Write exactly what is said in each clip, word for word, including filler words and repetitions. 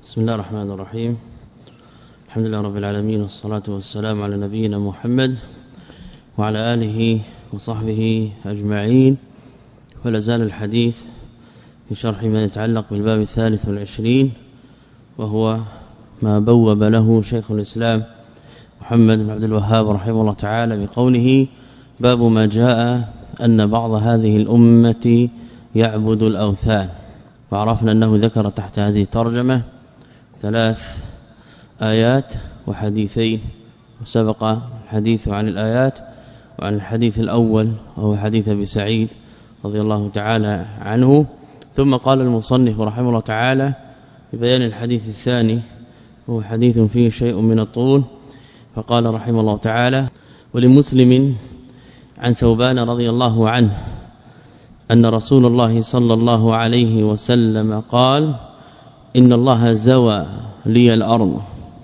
بسم الله الرحمن الرحيم. الحمد لله رب العالمين، والصلاة والسلام على نبينا محمد وعلى آله وصحبه أجمعين. ولا زال الحديث في شرح ما يتعلق بالباب الثالث والعشرين، وهو ما بوب له شيخ الإسلام محمد بن عبد الوهاب رحمه الله تعالى بقوله: باب ما جاء أن بعض هذه الأمة يعبد الأوثان. وعرفنا أنه ذكر تحت هذه الترجمة ثلاث آيات وحديثين، وسبق الحديث عن الآيات وعن الحديث الأول وهو حديث أبي سعيد رضي الله تعالى عنه. ثم قال المصنف رحمه الله تعالى ببيان الحديث الثاني، وهو حديث فيه شيء من الطول، فقال رحمه الله تعالى: ولمسلم عن ثوبان رضي الله عنه أن رسول الله صلى الله عليه وسلم قال: إن الله زوى لي الأرض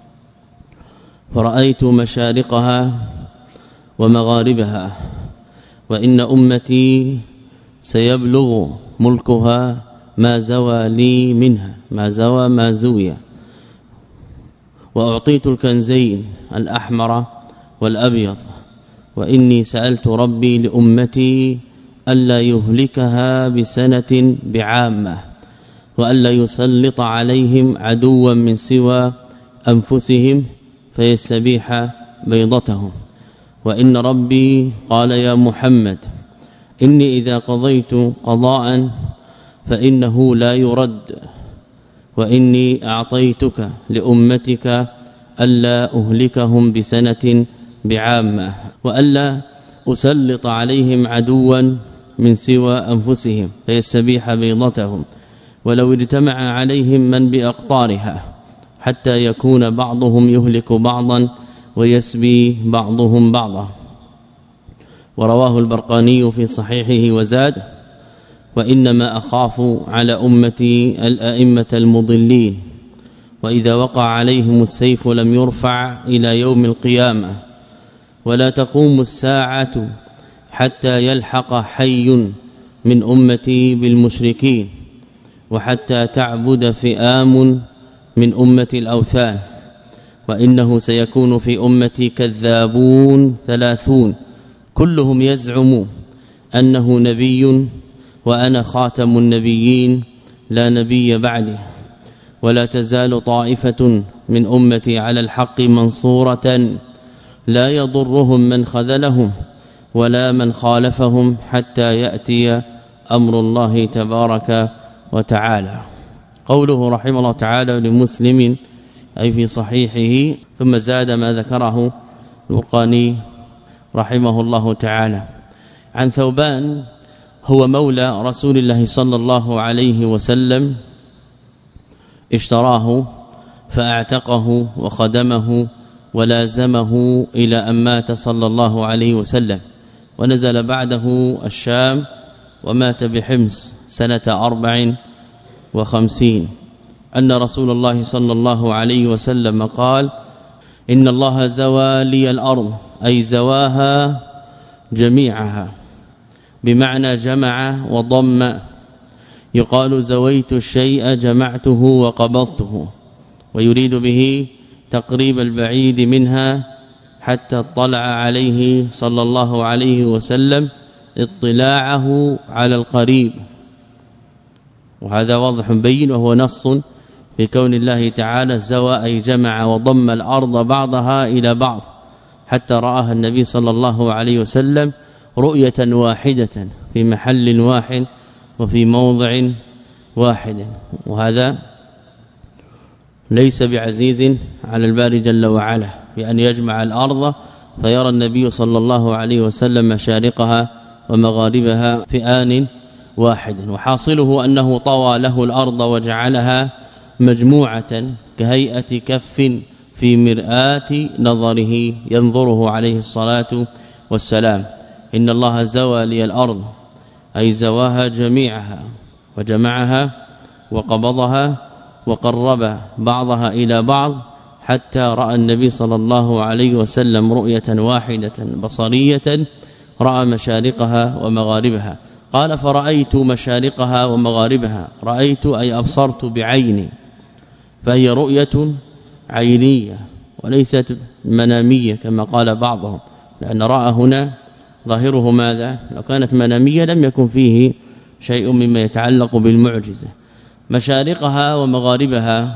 فرأيت مشارقها ومغاربها، وإن أمتي سيبلغ ملكها ما زوى لي منها، ما زوى ما زوي، وأعطيت الكنزين الأحمر والأبيض، وإني سألت ربي لأمتي ألا يهلكها بسنة بعامة، وألا يسلط عليهم عدوا من سوى أنفسهم فيستبيح بيضتهم، وإن ربي قال: يا محمد إني إذا قضيت قضاء فإنه لا يرد، وإني أعطيتك لأمتك ألا أهلكهم بسنة بعامة، وألا أسلط عليهم عدوا من سوى أنفسهم فيستبيح بيضتهم، ولو اجتمع عليهم من بأقطارها حتى يكون بعضهم يهلك بعضا ويسبي بعضهم بعضا. ورواه البرقاني في صحيحه وزاد: وإنما أخاف على أمتي الأئمة المضلين، وإذا وقع عليهم السيف لم يرفع إلى يوم القيامة، ولا تقوم الساعة حتى يلحق حي من أمتي بالمشركين، وحتى تعبد فئام من أمة الأوثان، وإنه سيكون في أمتي كذابون ثلاثون كلهم يزعم أنه نبي، وأنا خاتم النبيين لا نبي بعده، ولا تزال طائفة من أمتي على الحق منصورة لا يضرهم من خذلهم ولا من خالفهم حتى يأتي أمر الله تبارك وتعالى. قوله رحمه الله تعالى لمسلم أي في صحيحه، ثم زاد ما ذكره البرقاني رحمه الله تعالى عن ثوبان، هو مولى رسول الله صلى الله عليه وسلم، اشتراه فاعتقه وخدمه ولازمه إلى أن مات صلى الله عليه وسلم، ونزل بعده الشام ومات بحمص سنة أربع وخمسين. أن رسول الله صلى الله عليه وسلم قال: إن الله زوى لي الأرض، أي زواها جميعها، بمعنى جمع وضم. يقال زويت الشيء جمعته وقبضته، ويريد به تقريب البعيد منها حتى اطلع عليه صلى الله عليه وسلم اطلاعه على القريب، وهذا واضح بين، وهو نص في كون الله تعالى زوى أي جمع وضم الأرض بعضها إلى بعض حتى رآها النبي صلى الله عليه وسلم رؤية واحدة في محل واحد وفي موضع واحد، وهذا ليس بعزيز على الباري جل وعلا بأن يجمع الأرض فيرى النبي صلى الله عليه وسلم مشارقها ومغاربها في آن واحد. وحاصله أنه طوى له الأرض وجعلها مجموعة كهيئة كف في مرآة نظره ينظره عليه الصلاة والسلام. إن الله زوى لي الأرض، أي زواها جميعها وجمعها وقبضها وقرب بعضها إلى بعض حتى رأى النبي صلى الله عليه وسلم رؤية واحدة بصرية، رأى مشارقها ومغاربها. قال: فرأيت مشارقها ومغاربها، رأيت أي أبصرت بعيني، فهي رؤية عينية وليست منامية كما قال بعضهم، لأن رأى هنا ظاهره ماذا؟ لو كانت منامية لم يكن فيه شيء مما يتعلق بالمعجزة. مشارقها ومغاربها،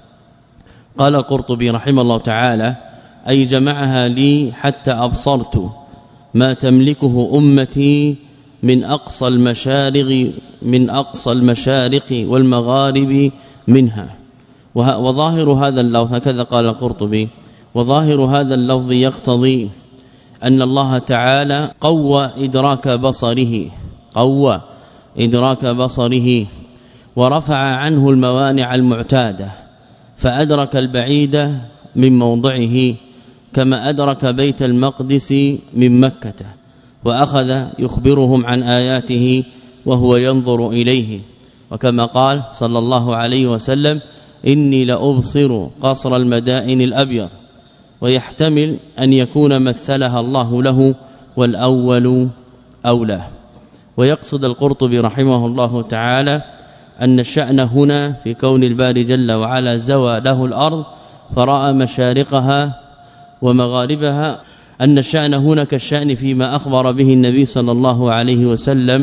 قال القرطبي رحمه الله تعالى: أي جمعها لي حتى أبصرت ما تملكه أمتي من أقصى المشارق من أقصى المشارق والمغارب منها. وظاهر هذا اللفظ، هكذا قال القرطبي، وظاهر هذا اللفظ يقتضي أن الله تعالى قوى إدراك بصره قوى إدراك بصره ورفع عنه الموانع المعتادة، فأدرك البعيد من موضعه كما أدرك بيت المقدس من مكة، وأخذ يخبرهم عن آياته وهو ينظر إليه، وكما قال صلى الله عليه وسلم: إني لأبصر قصر المدائن الأبيض، ويحتمل أن يكون مثلها الله له والأول أولى. ويقصد القرطبي رحمه الله تعالى أن الشأن هنا في كون الباري جل وعلا زوى له الأرض فرأى مشارقها ومغاربها، أن الشأن هنا كالشأن فيما أخبر به النبي صلى الله عليه وسلم،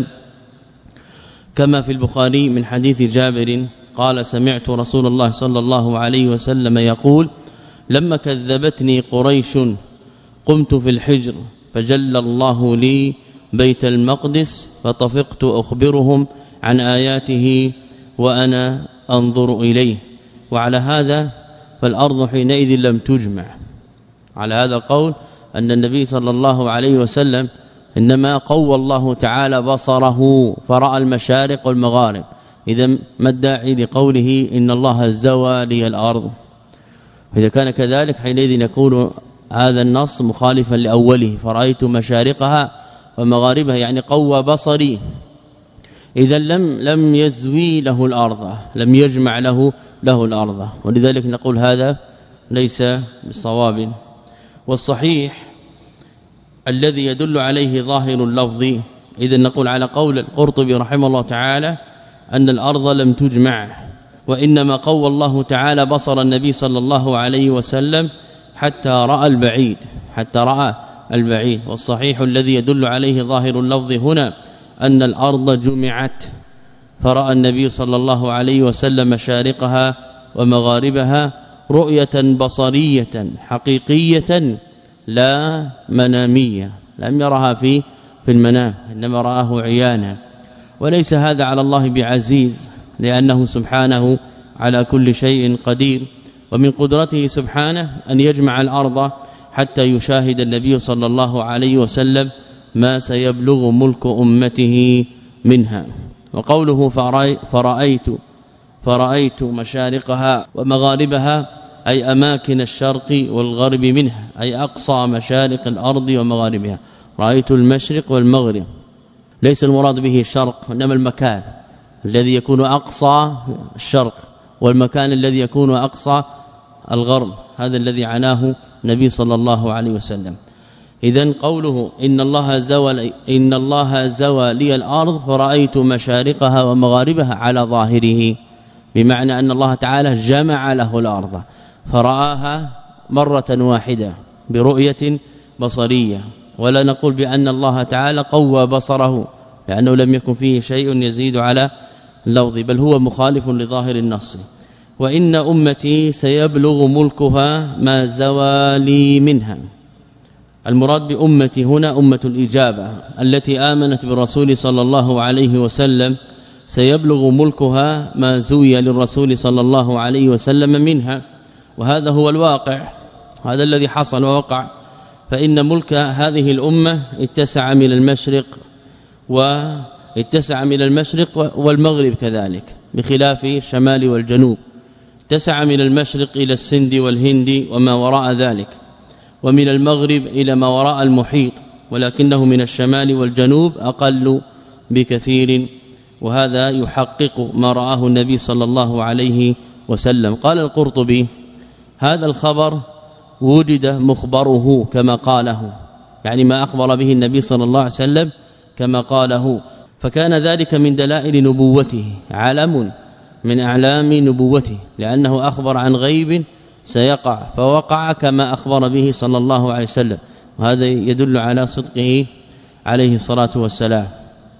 كما في البخاري من حديث جابر قال: سمعت رسول الله صلى الله عليه وسلم يقول: لما كذبتني قريش قمت في الحجر فجل الله لي بيت المقدس فطفقت أخبرهم عن آياته وأنا أنظر إليه. وعلى هذا فالأرض حينئذ لم تجمع، على هذا القول أن النبي صلى الله عليه وسلم إنما قوى الله تعالى بصره فرأى المشارق والمغارب. إذا ما الداعي لقوله إن الله زوى لي الأرض؟ إذا كان كذلك حينئذ يكون هذا النص مخالفا لأوله: فرأيت مشارقها ومغاربها، يعني قوى بصري. إذا لم لم يزوي له الأرض، لم يجمع له له الأرض، ولذلك نقول هذا ليس بالصواب. والصحيح الذي يدل عليه ظاهر اللفظ، إذا نقول على قول القرطبي رحمه الله تعالى أن الأرض لم تجمع، وإنما قوى الله تعالى بصر النبي صلى الله عليه وسلم حتى رأى البعيد حتى رأى البعيد. والصحيح الذي يدل عليه ظاهر اللفظ هنا أن الأرض جمعت، فرأى النبي صلى الله عليه وسلم مشارقها ومغاربها رؤية بصرية حقيقية لا منامية، لم يرها في في المنام، إنما رآه عيانا. وليس هذا على الله بعزيز، لأنه سبحانه على كل شيء قدير، ومن قدرته سبحانه أن يجمع الأرض حتى يشاهد النبي صلى الله عليه وسلم ما سيبلغ ملك أمته منها. وقوله فرأيت فرأيت مشارقها ومغاربها أي أماكن الشرق والغرب منها، أي أقصى مشارق الأرض ومغاربها. رأيت المشرق والمغرب، ليس المراد به الشرق، إنما المكان الذي يكون أقصى الشرق والمكان الذي يكون أقصى الغرب، هذا الذي عناه النبي صلى الله عليه وسلم. إذن قوله إن الله زوى إن الله زوى لي الأرض فرأيت مشارقها ومغاربها على ظاهره، بمعنى أن الله تعالى جمع له الأرض فرآها مرة واحدة برؤية بصرية. ولا نقول بأن الله تعالى قوى بصره، لأنه لم يكن فيه شيء يزيد على اللفظ، بل هو مخالف لظاهر النص. وإن أمتي سيبلغ ملكها ما زوى لي منها. المراد بأمتي هنا أمة الإجابة التي آمنت بالرسول صلى الله عليه وسلم، سيبلغ ملكها ما زوي للرسول صلى الله عليه وسلم منها، وهذا هو الواقع، هذا الذي حصل ووقع. فإن ملك هذه الأمة اتسع من المشرق واتسع من المشرق والمغرب كذلك، بخلاف الشمال والجنوب. اتسع من المشرق إلى السند والهند وما وراء ذلك، ومن المغرب إلى ما وراء المحيط، ولكنه من الشمال والجنوب أقل بكثير، وهذا يحقق ما رآه النبي صلى الله عليه وسلم. قال القرطبي: هذا الخبر وجد مخبره كما قاله، يعني ما أخبر به النبي صلى الله عليه وسلم كما قاله، فكان ذلك من دلائل نبوته، علم من أعلام نبوته لأنه أخبر عن غيب سيقع فوقع كما أخبر به صلى الله عليه وسلم وهذا يدل على صدقه عليه الصلاة والسلام.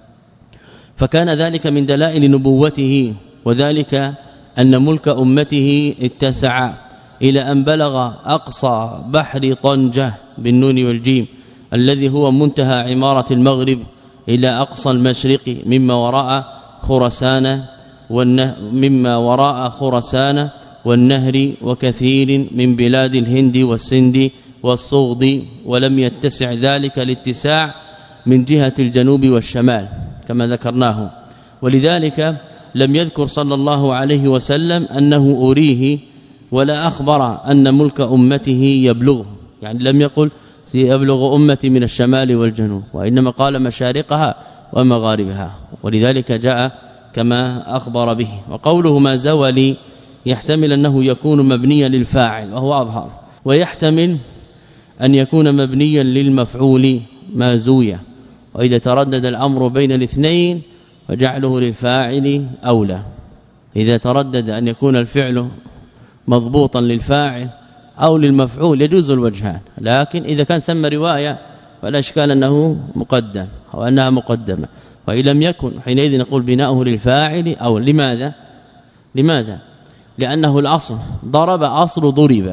فكان ذلك من دلائل نبوته وذلك أن ملك أمته اتسع إلى أن بلغ أقصى بحر طنجة بالنون والجيم الذي هو منتهى عمارة المغرب إلى أقصى المشرق مما وراء خراسان مما وراء خراسان والنهر وكثير من بلاد الهند والسند والصغد ولم يتسع ذلك الاتساع من جهة الجنوب والشمال كما ذكرناه. ولذلك لم يذكر صلى الله عليه وسلم أنه أريه ولا أخبر أن ملك أمته يبلغه يعني لم يقل سيبلغ أمتي من الشمال والجنوب وإنما قال مشارقها ومغاربها ولذلك جاء كما أخبر به. وقوله ما زولي يحتمل أنه يكون مبنيا للفاعل وهو أظهر ويحتمل أن يكون مبنيا للمفعول ما زوي وإذا تردد الأمر بين الاثنين وجعله للفاعل أولى. إذا تردد أن يكون الفعل مضبوطا للفاعل أو للمفعول يجوز الوجهان لكن إذا كان ثم رواية فلا اشكال أنه مقدم أو أنها مقدمة وإن لم يكن حينئذ نقول بناؤه للفاعل أو لماذا لماذا لأنه الأصل ضرب أصل ضرب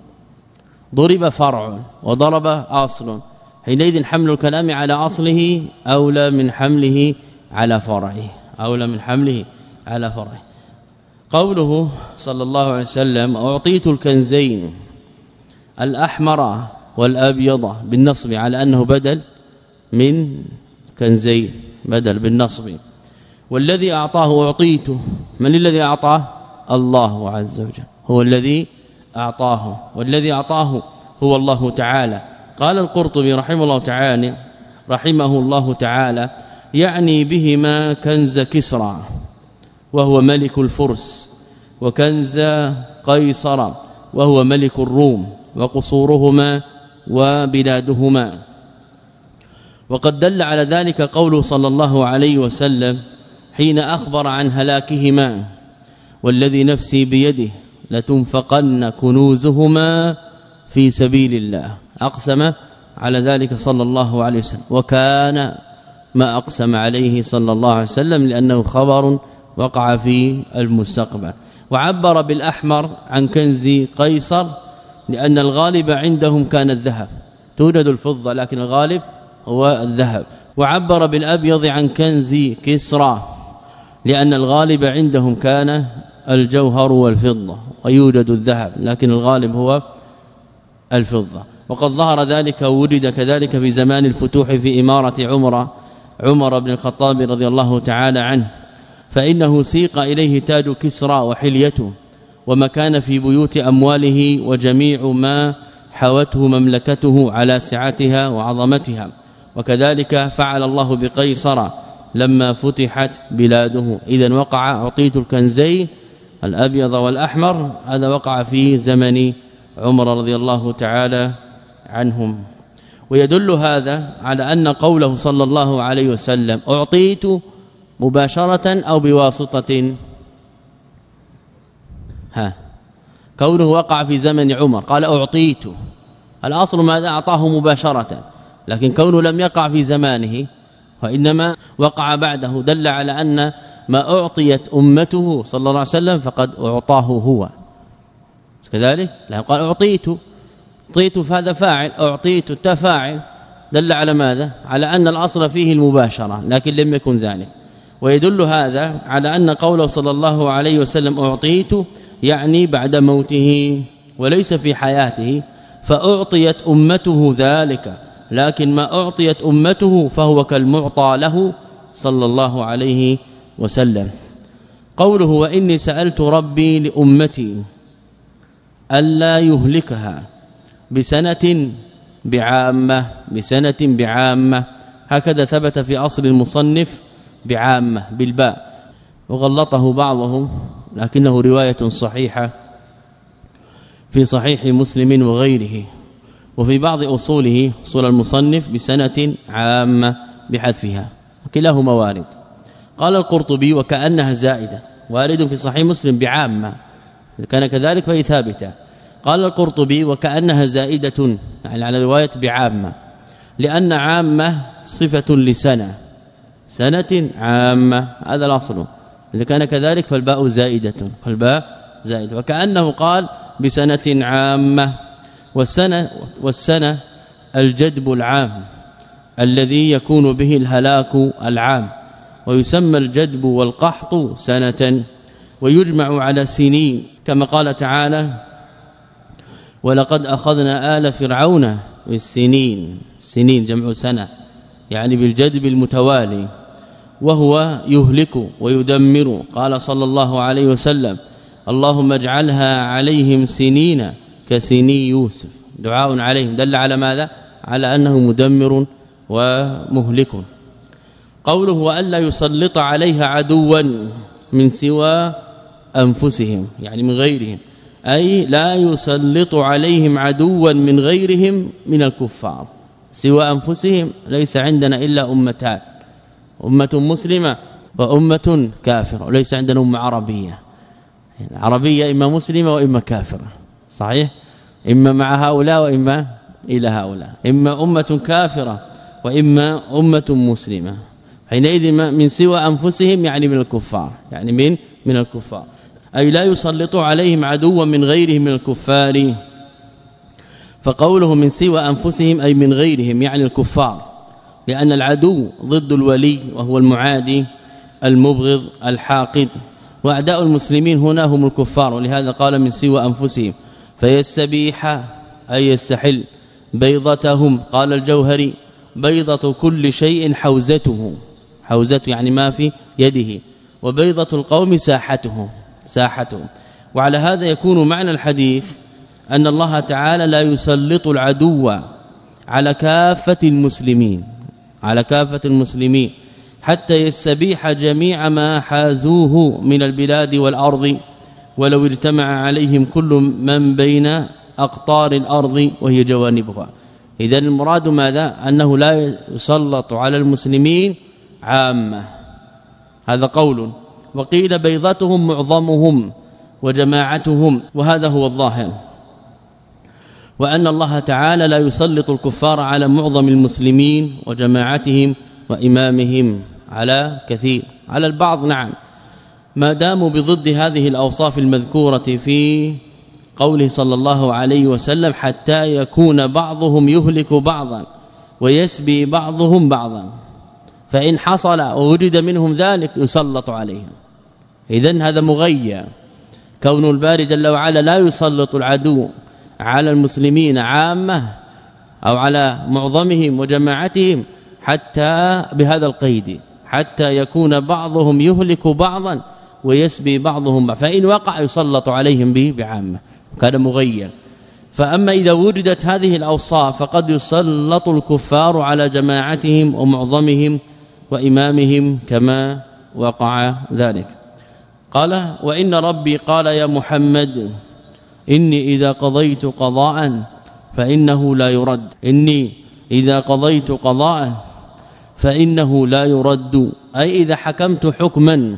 ضرب فرع وضرب أصل حينئذ حمل الكلام على أصله أولى من حمله على فرعه أولى من حمله على فرعه. قوله صلى الله عليه وسلم أعطيت الكنزين الأحمر والأبيض بالنصب على أنه بدل من كنزين بدل بالنصب والذي أعطاه أعطيته من الذي أعطاه الله عز وجل هو الذي أعطاه والذي أعطاه هو الله تعالى. قال القرطبي رحمه الله تعالى رحمه الله تعالى يعني بهما كنز كسرى وهو ملك الفرس وكنز قيصر وهو ملك الروم وقصورهما وبلادهما. وقد دل على ذلك قوله صلى الله عليه وسلم حين أخبر عن هلاكهما والذي نفسي بيده لتنفقن كنوزهما في سبيل الله أقسم على ذلك صلى الله عليه وسلم وكان ما أقسم عليه صلى الله عليه وسلم لأنه خبر وقع في المستقبل. وعبر بالأحمر عن كنز قيصر لأن الغالب عندهم كان الذهب توجد الفضة لكن الغالب هو الذهب. وعبر بالأبيض عن كنز كسرى لأن الغالب عندهم كان الجوهر والفضة ويوجد الذهب لكن الغالب هو الفضة. وقد ظهر ذلك ووجد كذلك في زمان الفتوح في إمارة عمر عمر بن الخطاب رضي الله تعالى عنه فإنه سيق إليه تاج كسرى وحليته وما كان في بيوت أمواله وجميع ما حوته مملكته على سعتها وعظمتها. وكذلك فعل الله بقيصر لما فتحت بلاده. إذن وقع أعطيت الكنزين الأبيض والأحمر هذا وقع في زمن عمر رضي الله تعالى عنهم. ويدل هذا على أن قوله صلى الله عليه وسلم أعطيت مباشرة أو بواسطة ها كونه وقع في زمن عمر قال أعطيت الأصل ماذا أعطاه مباشرة لكن كونه لم يقع في زمانه وإنما وقع بعده دل على أن ما أعطيت أمته صلى الله عليه وسلم فقد أعطاه هو كذلك لا قال أعطيت أعطيت فهذا فاعل أعطيت تفاعل دل على ماذا على أن الأصل فيه المباشرة لكن لم يكن ذلك. ويدل هذا على أن قوله صلى الله عليه وسلم أعطيت يعني بعد موته وليس في حياته فأعطيت أمته ذلك لكن ما أعطيت أمته فهو كالمعطى له صلى الله عليه وسلم. قوله وإني سألت ربي لأمتي ألا يهلكها بسنة بعامة بسنة بعامة هكذا ثبت في أصل المصنف بعامة بالباء وغلطه بعضهم لكنه رواية صحيحة في صحيح مسلم وغيره. وفي بعض أصوله أصول المصنف بسنة عامة بحذفها وكلاهما وارد. قال القرطبي وكأنها زائدة وارد في صحيح مسلم بعامة، إذا كان كذلك فهي ثابتة. قال القرطبي وكأنها زائدة يعني على رواية بعامة، لأن عامة صفة لسنة، سنة عامة، هذا الأصل. إذا كان كذلك فالباء زائدة، فالباء زائدة، وكأنه قال بسنة عامة. والسنة والسنة الجدب العام الذي يكون به الهلاك العام، ويسمى الجدب والقحط سنة، ويجمع على سنين كما قال تعالى ولقد أخذنا آل فرعون بالسنين، سنين جمع سنة يعني بالجدب المتوالي، وهو يهلك ويدمر. قال صلى الله عليه وسلم اللهم اجعلها عليهم سنين كسني يوسف، دعاء عليهم دل على ماذا؟ على أنه مدمر ومهلك. قوله وألا يسلط عليها عدوا من سوى أنفسهم يعني من غيرهم، أي لا يسلط عليهم عدوا من غيرهم من الكفار، سوى أنفسهم ليس عندنا إلا أمتان، أمة مسلمة وأمة كافرة، وليس عندنا أمة عربية، العربية إما مسلمة وإما كافرة، صحيح؟ إما مع هؤلاء وإما إلى هؤلاء، إما أمة كافرة وإما أمة مسلمة. حينئذ من سوى أنفسهم يعني من الكفار، يعني من من الكفار، أي لا يسلط عليهم عدوا من غيرهم من الكفار. فقوله من سوى أنفسهم أي من غيرهم يعني الكفار، لأن العدو ضد الولي وهو المعادي المبغض الحاقد، وأعداء المسلمين هنا هم الكفار، ولهذا قال من سوى أنفسهم. فيستبيح أي يستحل بيضتهم، قال الجوهري بيضة كل شيء حوزته، حوزته يعني ما في يده، وبيضة القوم ساحتهم ساحتهم. وعلى هذا يكون معنى الحديث أن الله تعالى لا يسلط العدو على كافة المسلمين على كافة المسلمين حتى يستبيح جميع ما حازوه من البلاد والأرض، ولو اجتمع عليهم كل من بين أقطار الأرض وهي جوانبها. إذن المراد ماذا؟ أنه لا يسلط على المسلمين عامة، هذا قول. وقيل بيضتهم معظمهم وجماعتهم، وهذا هو الظاهر، وأن الله تعالى لا يسلط الكفار على معظم المسلمين وجماعتهم وإمامهم، على كثير، على البعض نعم، ما داموا بضد هذه الأوصاف المذكورة في قوله صلى الله عليه وسلم حتى يكون بعضهم يهلك بعضا ويسبي بعضهم بعضا، فإن حصل ووجد منهم ذلك يسلط عليهم. إذن هذا مغير، كون الباري جل وعلا لا يسلط العدو على المسلمين عامة أو على معظمهم وجماعتهم حتى بهذا القيد، حتى يكون بعضهم يهلك بعضا ويسبي بعضهم، فإن وقع يسلط عليهم به بعامة، كان مغير. فأما إذا وجدت هذه الأوصاف فقد يسلط الكفار على جماعتهم ومعظمهم وإمامهم كما وقع ذلك. قال وإن ربي قال يا محمد إني إذا قضيت قضاء فإنه لا يرد، إني إذا قضيت قضاء فإنه لا يرد، أي إذا حكمت حكما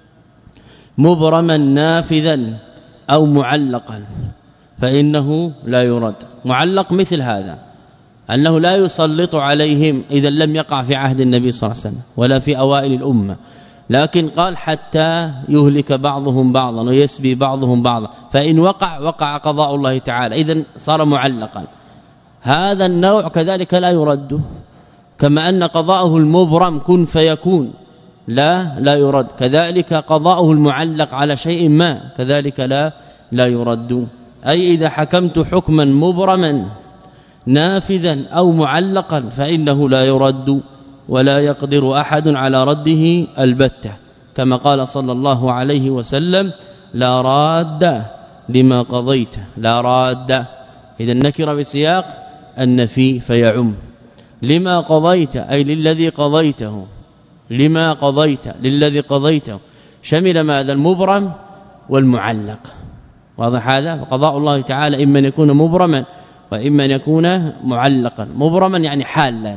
مبرما نافذا أو معلقا فإنه لا يرد. معلق مثل هذا أنه لا يسلط عليهم إذا لم يقع في عهد النبي صلى الله عليه وسلم ولا في أوائل الأمة، لكن قال حتى يهلك بعضهم بعضا ويسبي بعضهم بعضا، فإن وقع وقع قضاء الله تعالى، إذن صار معلقا. هذا النوع كذلك لا يرد، كما أن قضاءه المبرم كن فيكون لا لا يرد، كذلك قضاءه المعلق على شيء ما كذلك لا لا يرد. أي إذا حكمت حكما مبرما نافذا أو معلقا فإنه لا يرد ولا يقدر أحد على رده البتة، كما قال صلى الله عليه وسلم لا راد لما قضيت، لا راد، إذا النكر بسياق النفي فيعم. لما قضيت أي للذي قضيته، لما قضيت للذي قضيته، شمل ماذا؟ المبرم والمعلق، واضح هذا؟ وقضاء الله تعالى إما أن يكون مبرما وإما أن يكون معلقا. مبرما يعني حالا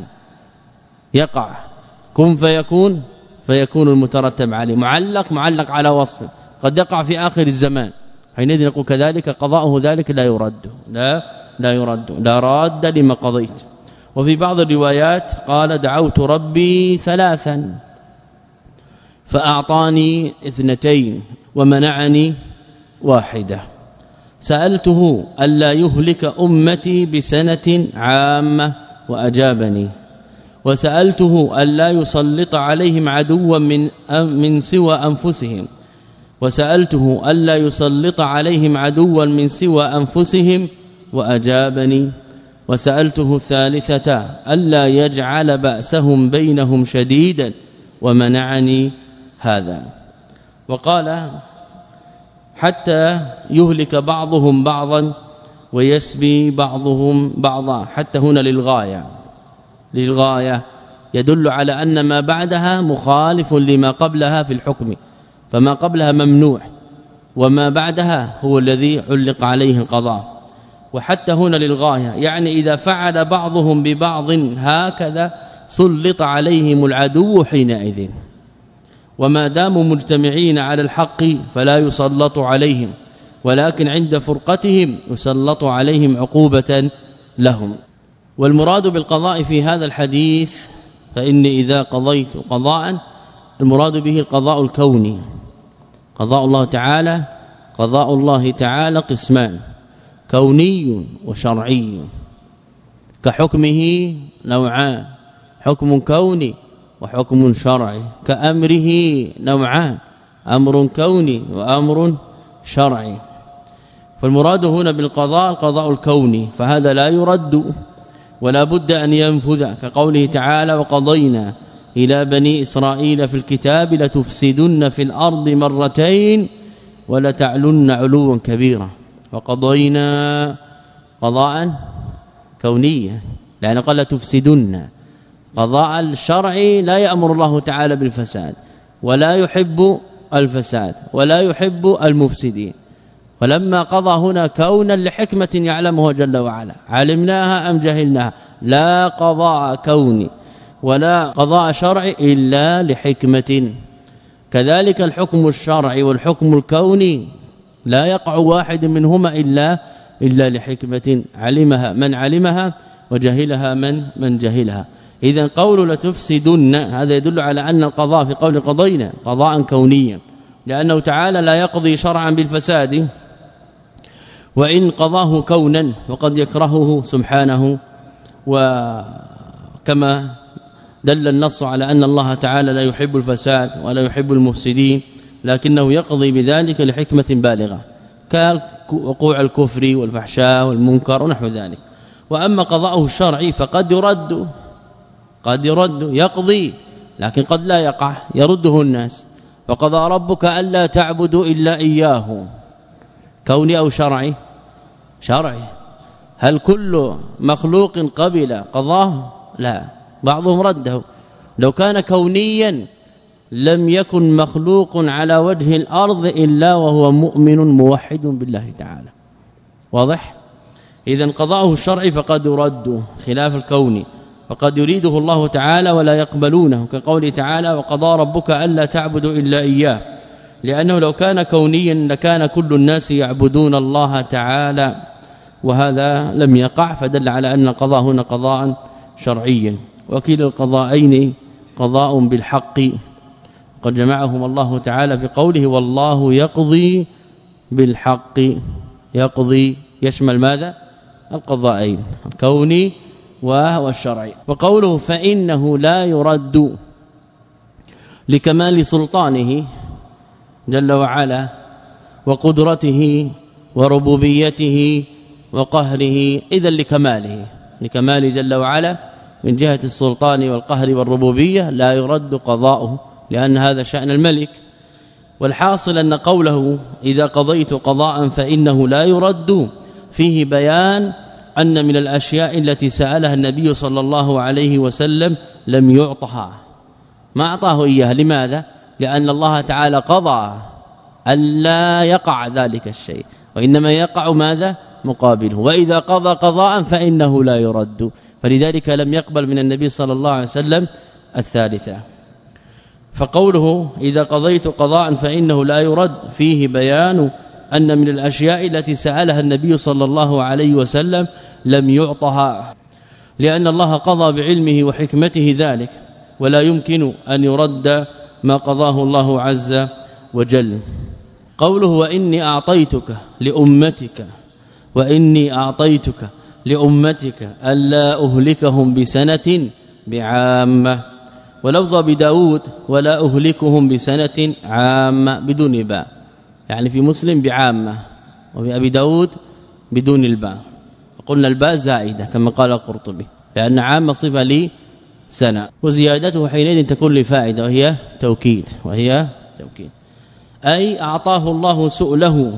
يقع، كن فيكون فيكون المترتب عليه، معلق معلق على وصف، قد يقع في آخر الزمان، حينئذ نقول كذلك قضاؤه ذلك لا يرد لا لا يرد لا راد لما قضيت. وفي بعض الروايات قال دعوت ربي ثلاثا فأعطاني اثنتين ومنعني واحدة، سألته ألا يهلك أمتي بسنة عامة وأجابني، وسألته ألا يسلط عليهم عدوا من من سوى أنفسهم، وسألته ألا يسلط عليهم عدوا من سوى أنفسهم وأجابني، وسألته الثالثة ألا يجعل بأسهم بينهم شديدا ومنعني هذا. وقال حتى يهلك بعضهم بعضا ويسبي بعضهم بعضا، حتى هنا للغاية للغاية يدل على أن ما بعدها مخالف لما قبلها في الحكم، فما قبلها ممنوع وما بعدها هو الذي علق عليه القضاء. وحتى هنا للغاية يعني إذا فعل بعضهم ببعض هكذا سلط عليهم العدو حينئذ، وما داموا مجتمعين على الحق فلا يسلط عليهم، ولكن عند فرقتهم يسلط عليهم عقوبة لهم. والمراد بالقضاء في هذا الحديث فإني إذا قضيت قضاء المراد به القضاء الكوني. قضاء الله تعالى قضاء الله تعالى قسمان، كوني وشرعي. كحكمه نوعان، حكم كوني وحكم شرعي. كأمره نوعان، أمر كوني وأمر شرعي. فالمراد هنا بالقضاء القضاء الكوني، فهذا لا يرد ولا بد أن ينفذ، كقوله تعالى وقضينا إلى بني إسرائيل في الكتاب لتفسدن في الأرض مرتين ولتعلن علوا كبيرا. وقضينا قضاء كونيا لأن قال لتفسدن. قضاء الشرعي لا يأمر الله تعالى بالفساد ولا يحب الفساد ولا يحب المفسدين، فلما قضى هنا كونا لحكمة يعلمها جل وعلا علمناها أم جهلناها، لا قضاء كوني ولا قضاء شرعي إلا لحكمة. كذلك الحكم الشرعي والحكم الكوني لا يقع واحد منهما إلا إلا لحكمة علمها من علمها وجهلها من من جهلها. إذا قول لتفسدن هذا يدل على أن القضاء في قول قضينا قضاء كونيا، لأنه تعالى لا يقضي شرعا بالفساد، وإن قضاه كونا وقد يكرهه سبحانه. وكما دل النص على أن الله تعالى لا يحب الفساد ولا يحب المفسدين، لكنه يقضي بذلك لحكمة بالغة كوقوع الكفر والفحشاء والمنكر ونحو ذلك. وأما قضاءه الشرعي فقد يرد قد يرد يقضي لكن قد لا يقع يرده الناس. وقضى ربك ألا تعبدوا إلا إياه، كوني أو شرعي؟ شرعي. هل كل مخلوق قبل قضاه؟ لا، بعضهم رده. لو كان كونيا لم يكن مخلوق على وجه الأرض إلا وهو مؤمن موحد بالله تعالى. واضح؟ إذن قضاءه الشرعي فقد يرد خلاف الكوني، فقد يريده الله تعالى ولا يقبلونه، كقوله تعالى وقضى ربك ألا تعبدوا إلا إياه، لأنه لو كان كونيا لكان كل الناس يعبدون الله تعالى، وهذا لم يقع، فدل على أن القضاء هنا قضاء شرعيا. وكلا القضاءين قضاء بالحق، قد جمعهم الله تعالى في قوله والله يقضي بالحق. يقضي يشمل ماذا؟ القضاءين الكوني والشرعي. وقوله فإنه لا يرد لكمال سلطانه جل وعلا وقدرته وربوبيته وقهره، إذا لكماله لكمال جل وعلا من جهة السلطان والقهر والربوبية لا يرد قضاؤه، لأن هذا شأن الملك. والحاصل أن قوله إذا قضيت قضاء فإنه لا يرد فيه بيان أن من الأشياء التي سألها النبي صلى الله عليه وسلم لم يعطها، ما أعطاه إياها. لماذا؟ لأن الله تعالى قضى ألا يقع ذلك الشيء، وإنما يقع ماذا؟ مقابله. وإذا قضى قضاء فإنه لا يرد، فلذلك لم يقبل من النبي صلى الله عليه وسلم الثالثة. فقوله إذا قضيت قضاء فإنه لا يرد فيه بيان أن من الأشياء التي سألها النبي صلى الله عليه وسلم لم يعطها، لأن الله قضى بعلمه وحكمته ذلك، ولا يمكن أن يرد ما قضاه الله عز وجل. قوله وإني أعطيتك لأمتك وإني أعطيتك لأمتك ألا أهلكهم بسنة بعامة، ولفظ بداود ولا أهلكهم بسنة عامة بدون باء، يعني في مسلم بعامة، وفي أبي داود بدون الباء. قلنا الباء زائدة كما قال القرطبي، لأن عامة صفة لي سنة، وزيادته حينئذ تكون لفائدة وهي توكيد وهي توكيد أي أعطاه الله سؤله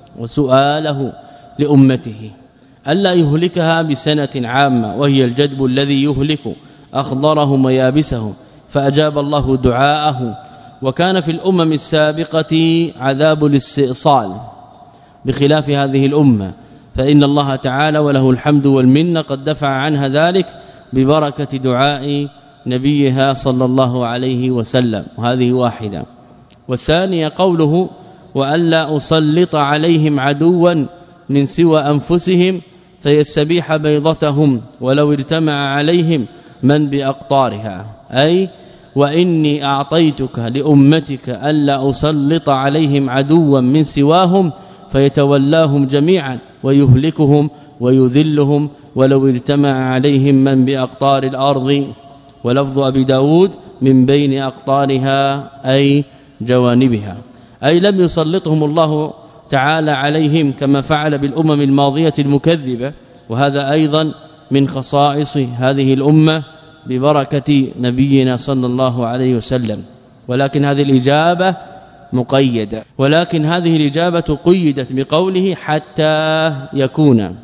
وسؤاله لأمته ألا يهلكها بسنة عامة، وهي الجدب الذي يهلك أخضرهم ويابسهم، فأجاب الله دعاءه. وكان في الأمم السابقة عذاب الاستئصال بخلاف هذه الأمة، فإن الله تعالى وله الحمد والمنة قد دفع عنها ذلك ببركة دعاء نبيها صلى الله عليه وسلم، وهذه واحدة. والثانية قوله وألا أسلط عليهم عدوا من سوى أنفسهم فيستبيح بيضتهم ولو اجتمع عليهم من بأقطارها، أي وإني أعطيتك لأمتك ألا أسلط عليهم عدوا من سواهم فيتولاهم جميعا ويهلكهم ويذلهم ولو اجتمع عليهم من بأقطار الأرض. ولفظ أبي داود من بين أقطارها أي جوانبها، أي لم يسلطهم الله تعالى عليهم كما فعل بالأمم الماضية المكذبة، وهذا أيضا من خصائص هذه الأمة ببركة نبينا صلى الله عليه وسلم. ولكن هذه الإجابة مقيدة، ولكن هذه الإجابة قيدت بقوله حتى يكون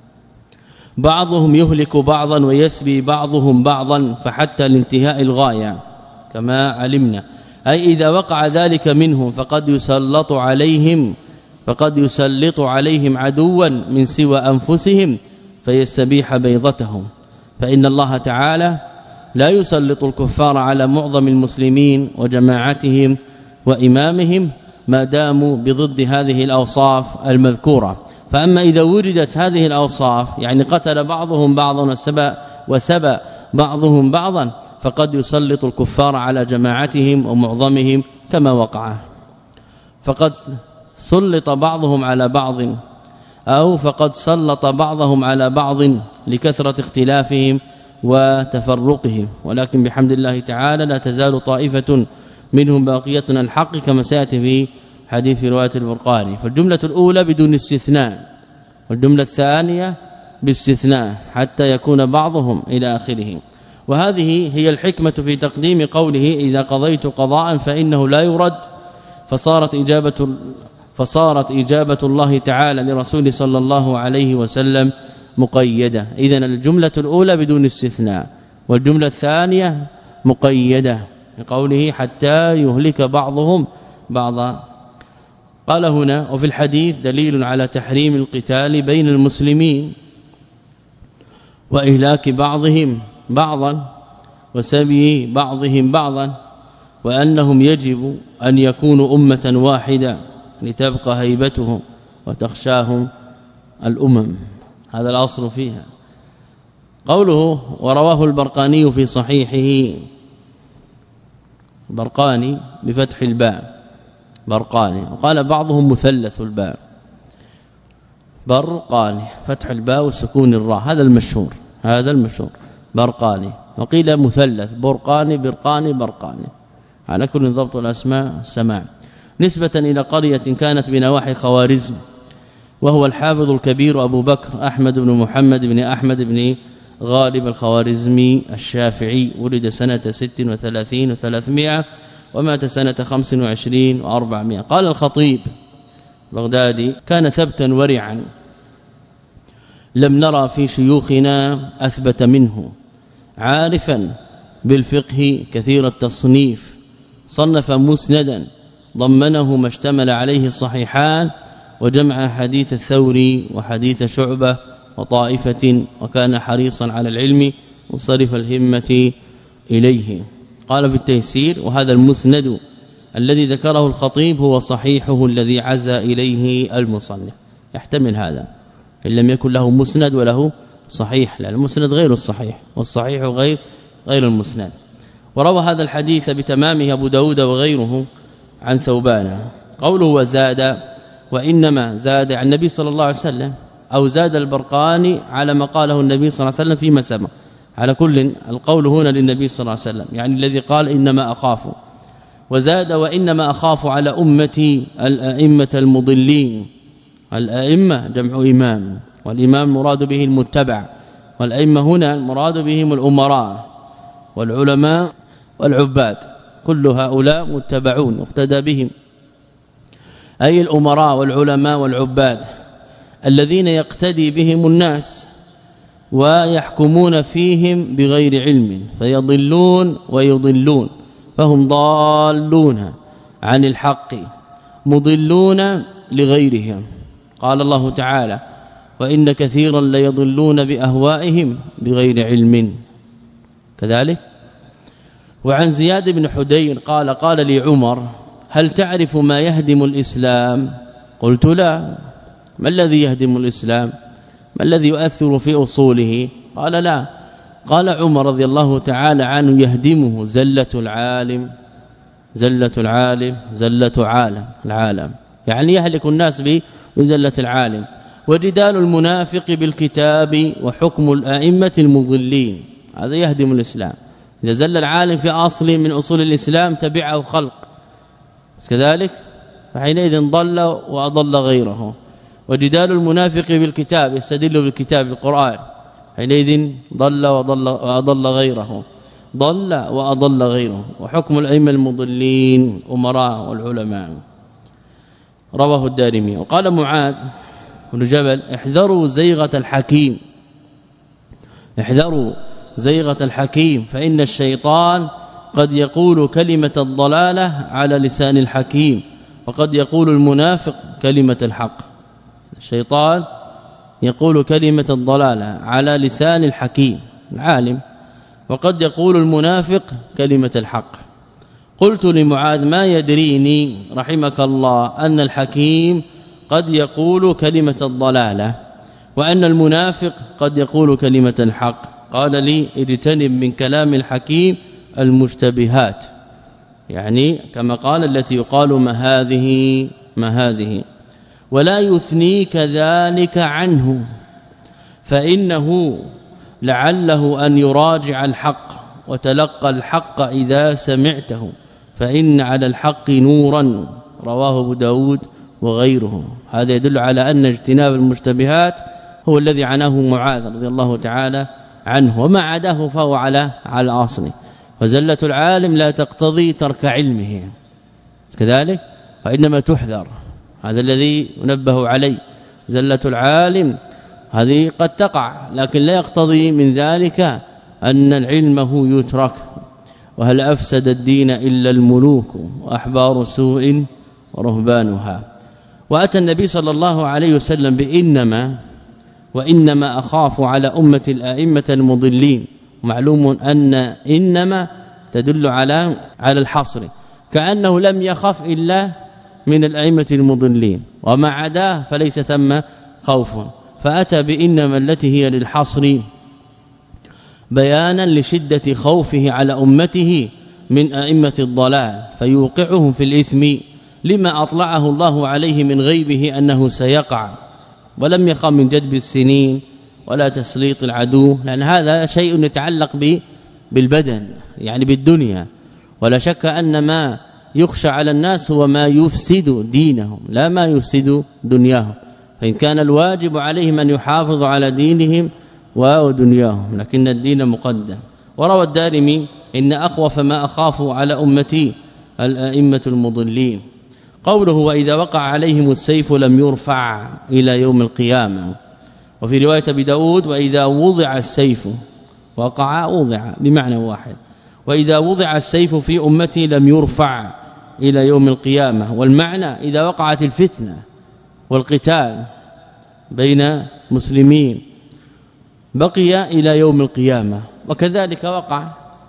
بعضهم يهلك بعضا ويسبي بعضهم بعضا، فحتى لانتهاء الغاية كما علمنا، أي إذا وقع ذلك منهم فقد يسلط عليهم فقد يسلط عليهم عدوا من سوى أنفسهم فيستبيح بيضتهم، فإن الله تعالى لا يسلط الكفار على معظم المسلمين وجماعتهم وإمامهم ما داموا بضد هذه الأوصاف المذكورة. فأما إذا وجدت هذه الأوصاف، يعني قتل بعضهم بعضا وسبى وسبى بعضهم بعضا، فقد يسلط الكفار على جماعتهم ومعظمهم كما وقع. فقد سلط بعضهم على بعض أو فقد سلط بعضهم على بعض لكثرة اختلافهم وتفرقهم، ولكن بحمد الله تعالى لا تزال طائفة منهم باقية الحق كما سيأتي في حديث في رواية البرقاني. فالجملة الأولى بدون استثناء، والجملة الثانية باستثناء حتى يكون بعضهم إلى آخره. وهذه هي الحكمة في تقديم قوله إذا قضيت قضاء فإنه لا يرد، فصارت إجابة فصارت إجابة الله تعالى لرسول صلى الله عليه وسلم مقيدة. إذن الجملة الأولى بدون استثناء، والجملة الثانية مقيدة بقوله حتى يهلك بعضهم بعضا. قال هنا وفي الحديث دليل على تحريم القتال بين المسلمين وإهلاك بعضهم بعضا وسبي بعضهم بعضا، وأنهم يجب أن يكونوا أمة واحدة لتبقى هيبتهم وتخشاهم الأمم، هذا الأصل فيها. قوله ورواه البرقاني في صحيحه، برقاني بفتح الباء برقاني، وقال بعضهم مثلث الباء برقاني فتح الباء وسكون الراء، هذا المشهور هذا المشهور برقاني، وقيل مثلث برقاني برقاني برقاني، على كل ضبط الأسماء السماع، نسبة إلى قرية كانت بنواحي خوارزم، وهو الحافظ الكبير أبو بكر أحمد بن محمد بن أحمد بن غالب الخوارزمي الشافعي، ولد سنة ست وثلاثين وثلاثمائة ومات سنة خمس وعشرين وأربعمائة. قال الخطيب بغدادي كان ثبتا ورعا لم نرى في شيوخنا أثبت منه، عارفا بالفقه كثير التصنيف، صنف مسندا ضمنه ما اشتمل عليه الصحيحان، وجمع حديث الثوري وحديث شعبة وطائفة، وكان حريصا على العلم وصرف الهمة إليه. قال في التيسير وهذا المسند الذي ذكره الخطيب هو صحيحه الذي عزى إليه المصنف. يحتمل هذا إن لم يكن له مسند وله صحيح، لأن المسند غير الصحيح والصحيح غير غير المسند. وروى هذا الحديث بتمامه أبو داود وغيره عن ثوبان. قوله وزاد وإنما زاد عن النبي صلى الله عليه وسلم أو زاد البرقاني على ما قاله النبي صلى الله عليه وسلم فيما سبق. على كل القول هنا للنبي صلى الله عليه وسلم، يعني الذي قال إنما أخاف. وزاد وإنما أخاف على أمتي الأئمة المضلين. الأئمة جمع إمام، والإمام مراد به المتبع، والأئمة هنا المراد بهم الأمراء والعلماء والعباد، كل هؤلاء متبعون يقتدى بهم، أي الأمراء والعلماء والعباد الذين يقتدي بهم الناس ويحكمون فيهم بغير علم فيضلون ويضلون، فهم ضالون عن الحق مضلون لغيرهم. قال الله تعالى وإن كثيرا ليضلون بأهوائهم بغير علم كذلك. وعن زياد بن حدير قال قال لي عمر هل تعرف ما يهدم الإسلام؟ قلت لا. ما الذي يهدم الإسلام؟ ما الذي يؤثر في أصوله؟ قال لا. قال عمر رضي الله تعالى عنه يهدمه زلة العالم زلة العالم زلة عالم العالم، يعني يهلك الناس بزلة العالم. وجدال المنافق بالكتاب وحكم الأئمة المضلين، هذا يهدم الإسلام. إذا زل العالم في أصل من أصول الإسلام تبعه خلق كذلك، فحينئذ ضل وأضل غيره. وجدال المنافق بالكتاب يستدل بالكتاب القرآن، حينئذ ضل وضل وأضل غيره، ضل وأضل غيره. وحكم الأئمة المضلين أمراء والعلماء. رواه الدارمي. وقال معاذ بن جبل احذروا زيغة الحكيم، احذروا زيغة الحكيم فإن الشيطان قد يقول كلمة الضلالة على لسان الحكيم، وقد يقول المنافق كلمة الحق. الشيطان يقول كلمة الضلالة على لسان الحكيم العالم، وقد يقول المنافق كلمة الحق. قلت لمعاذ ما يدريني رحمك الله أن الحكيم قد يقول كلمة الضلالة وأن المنافق قد يقول كلمة الحق. قال لي اجتنب من كلام الحكيم المشتبهات، يعني كما قال التي يقال ما هذه ما هذه، ولا يثنيك ذلك عنه فإنه لعله أن يراجع الحق وتلقى الحق إذا سمعته، فإن على الحق نورا. رواه ابو داود وغيره. هذا يدل على أن اجتناب المشتبهات هو الذي عناه معاذ رضي الله تعالى عنه، وما عداه فهو على على الاصل. وزلة العالم لا تقتضي ترك علمه كذلك، وانما تحذر. هذا الذي ينبه عليه. زلة العالم هذه قد تقع، لكن لا يقتضي من ذلك أن العلم يترك. وهل أفسد الدين إلا الملوك وأحبار سوء ورهبانها. وأتى النبي صلى الله عليه وسلم بإنما وإنما أخاف على أمة الأئمة المضلين. معلوم أن إنما تدل على على الحصر، كأنه لم يخف إلا من الأئمة المضلين، وما عداه فليس ثم خوف. فأتى بإنما التي هي للحصر بيانا لشدة خوفه على أمته من أئمة الضلال، فيوقعهم في الإثم لما أطلعه الله عليه من غيبه أنه سيقع، ولم يخف من جدب السنين ولا تسليط العدو، لأن هذا شيء يتعلق به بالبدن يعني بالدنيا. ولا شك أن ما يخشى على الناس هو ما يفسد دينهم لا ما يفسد دنياهم، فإن كان الواجب عليهم أن يحافظوا على دينهم ودنياهم، لكن الدين مقدم. وروى الدارمي إن أخوف ما أخاف على أمتي الأئمة المضلين. قوله وإذا وقع عليهم السيف لم يرفع إلى يوم القيامة. وفي رواية أبي داود وإذا وضع السيف، وقع وضع بمعنى واحد، وإذا وضع السيف في أمتي لم يرفع إلى يوم القيامة. والمعنى إذا وقعت الفتنة والقتال بين مسلمين بقي إلى يوم القيامة. وكذلك وقع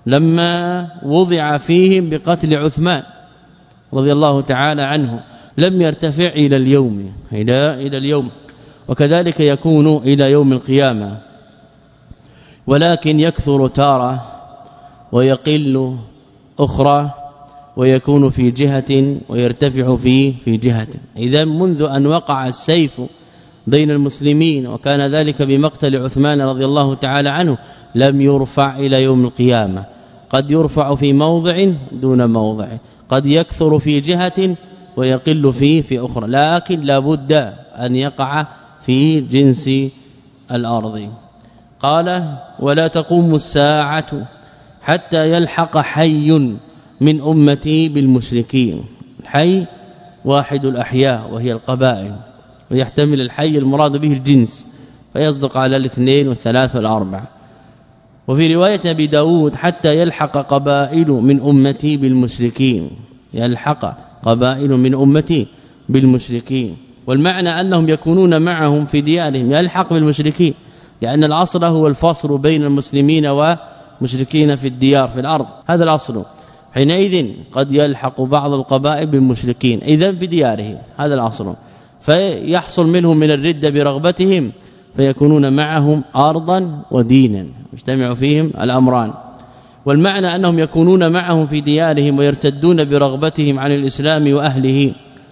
لما وضع فيهم بقتل عثمان رضي الله تعالى عنه لم يرتفع إلى اليوم إلى إلى اليوم وكذلك يكون إلى يوم القيامة، ولكن يكثر تارة ويقل أخرى ويكون في جهة ويرتفع في في جهة. إذا منذ أن وقع السيف بين المسلمين وكان ذلك بمقتل عثمان رضي الله تعالى عنه لم يرفع إلى يوم القيامة، قد يرفع في موضع دون موضع، قد يكثر في جهة ويقل في في أخرى، لكن لا بد أن يقع في جنس الأرض. قال ولا تقوم الساعة حتى يلحق حي من أمتي بالمشركين. الحي واحد الأحياء وهي القبائل، ويحتمل الحي المراد به الجنس فيصدق على الاثنين والثلاث والأربع. وفي رواية أبي داود حتى يلحق قبائل من أمتي بالمشركين، يلحق قبائل من أمتي بالمشركين، والمعنى أنهم يكونون معهم في ديارهم، يلحق بالمشركين، لأن الأصل هو الفصل بين المسلمين ومشركين في الديار في الأرض، هذا الأصل. حينئذ قد يلحق بعض القبائل بالمشركين إذن في ديارهم، هذا الأصل، فيحصل منهم من الردة برغبتهم فيكونون معهم أرضا ودينا يجتمع فيهم الأمران. والمعنى أنهم يكونون معهم في ديارهم ويرتدون برغبتهم عن الإسلام وأهله،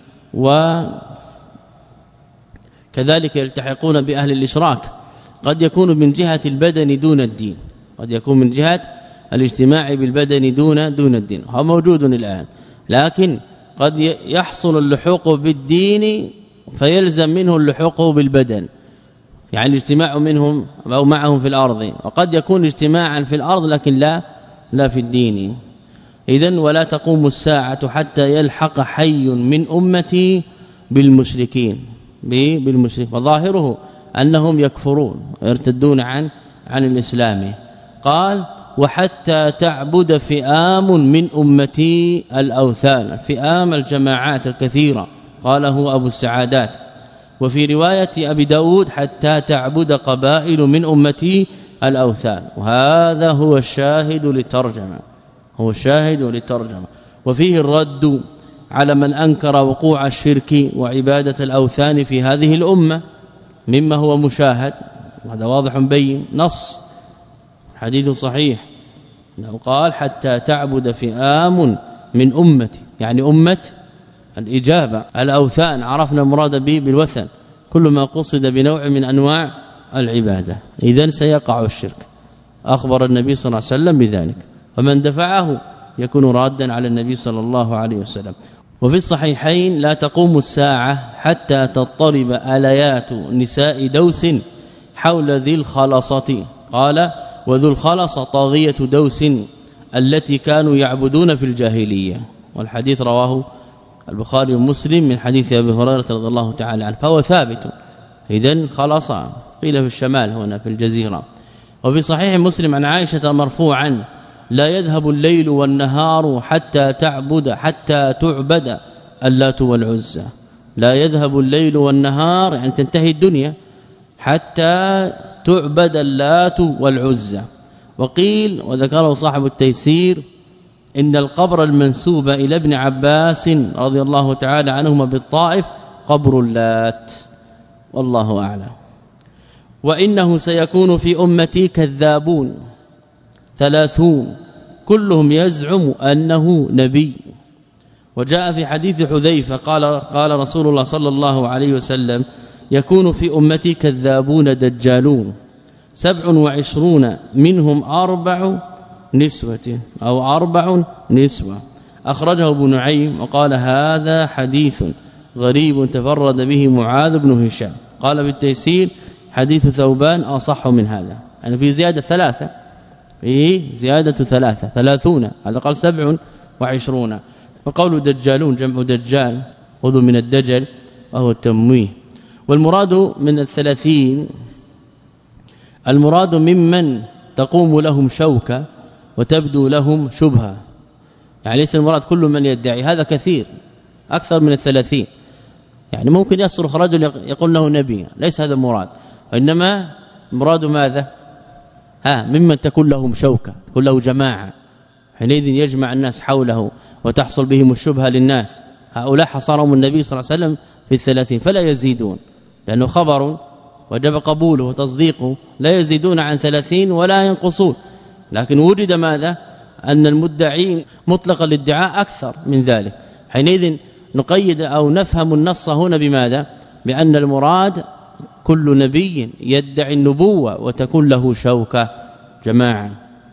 وكذلك يلتحقون بأهل الإشراك. قد يكون من جهة البدن دون الدين، قد يكون من جهة الاجتماع بالبدن دون دون الدين، هو موجود الآن، لكن قد يحصل اللحوق بالدين فيلزم منه اللحوق بالبدن، يعني الاجتماع منهم أو معهم في الأرض، وقد يكون اجتماعا في الأرض لكن لا لا في الدين. إذن ولا تقوم الساعة حتى يلحق حي من أمتي بالمشركين بالمشرك، وظاهره أنهم يكفرون ويرتدون عن عن الإسلام. قال وحتى تعبد فئام من أمتي الأوثان، فئام الجماعات الكثيرة، قاله أبو السعادات. وفي رواية أبي داود حتى تعبد قبائل من أمتي الأوثان، وهذا هو الشاهد للترجمة، هو الشاهد للترجمة. وفيه الرد على من أنكر وقوع الشرك وعبادة الأوثان في هذه الأمة مما هو مشاهد، وهذا واضح بين نص حديث صحيح لو قال حتى تعبد فئام من أمتي، يعني أمة الإجابة. الأوثان عرفنا المراد به بالوثن كل ما قصد بنوع من أنواع العبادة، إذن سيقع الشرك، أخبر النبي صلى الله عليه وسلم بذلك، ومن دفعه يكون رادا على النبي صلى الله عليه وسلم. وفي الصحيحين لا تقوم الساعة حتى تضطرب آليات نساء دوس حول ذي الخلصة. قال وذو الخلصة طاغية دوس التي كانوا يعبدون في الجاهلية، والحديث رواه البخاري ومسلم من حديث أبي هريرة رضي الله تعالى عنه، فهو ثابت. إذن خلص قيل في الشمال هنا في الجزيرة. وفي صحيح مسلم عن عائشة مرفوعا لا يذهب الليل والنهار حتى تعبد حتى تعبد اللات والعزى، لا يذهب الليل والنهار يعني تنتهي الدنيا حتى تعبد اللات والعزى. وقيل وذكره صاحب التيسير إن القبر المنسوب إلى ابن عباس رضي الله تعالى عنهما بالطائف قبر اللات، والله أعلم. وإنه سيكون في أمتي كذابون ثلاثون كلهم يزعم أنه نبي. وجاء في حديث حذيفة قال قال رسول الله صلى الله عليه وسلم يكون في أمتي كذابون دجالون سبع وعشرون منهم أربع نسوة أو أربع نسوة. أخرجه ابن نعيم وقال هذا حديث غريب تفرد به معاذ بن هشام. قال بالتيسير حديث ثوبان أصح من هذا، يعني في زيادة ثلاثة، فيه زيادة ثلاثة ثلاثون، هذا قال سبع وعشرون. وقول دجالون جمع دجال، خذوا من الدجل وهو التمويه. والمراد من الثلاثين المراد ممن تقوم لهم شوكة وتبدو لهم شبهة، يعني ليس المراد كل من يدعي، هذا كثير أكثر من الثلاثين، يعني ممكن يصرخ رجل يقول له نبي، ليس هذا المراد، وإنما المراد ماذا؟ ها ممن تكون لهم شوكة، تكون له جماعة حينئذ يجمع الناس حوله وتحصل بهم الشبهة للناس. هؤلاء حصرهم النبي صلى الله عليه وسلم في الثلاثين فلا يزيدون، لأنه خبر وجب قبوله وتصديقه، لا يزيدون عن ثلاثين ولا ينقصون. لكن وجد ماذا؟ أن المدعين مطلق الادعاء أكثر من ذلك. حينئذ نقيد أو نفهم النص هنا بماذا؟ بأن المراد كل نبي يدعي النبوة وتكون له شوكة جماعة.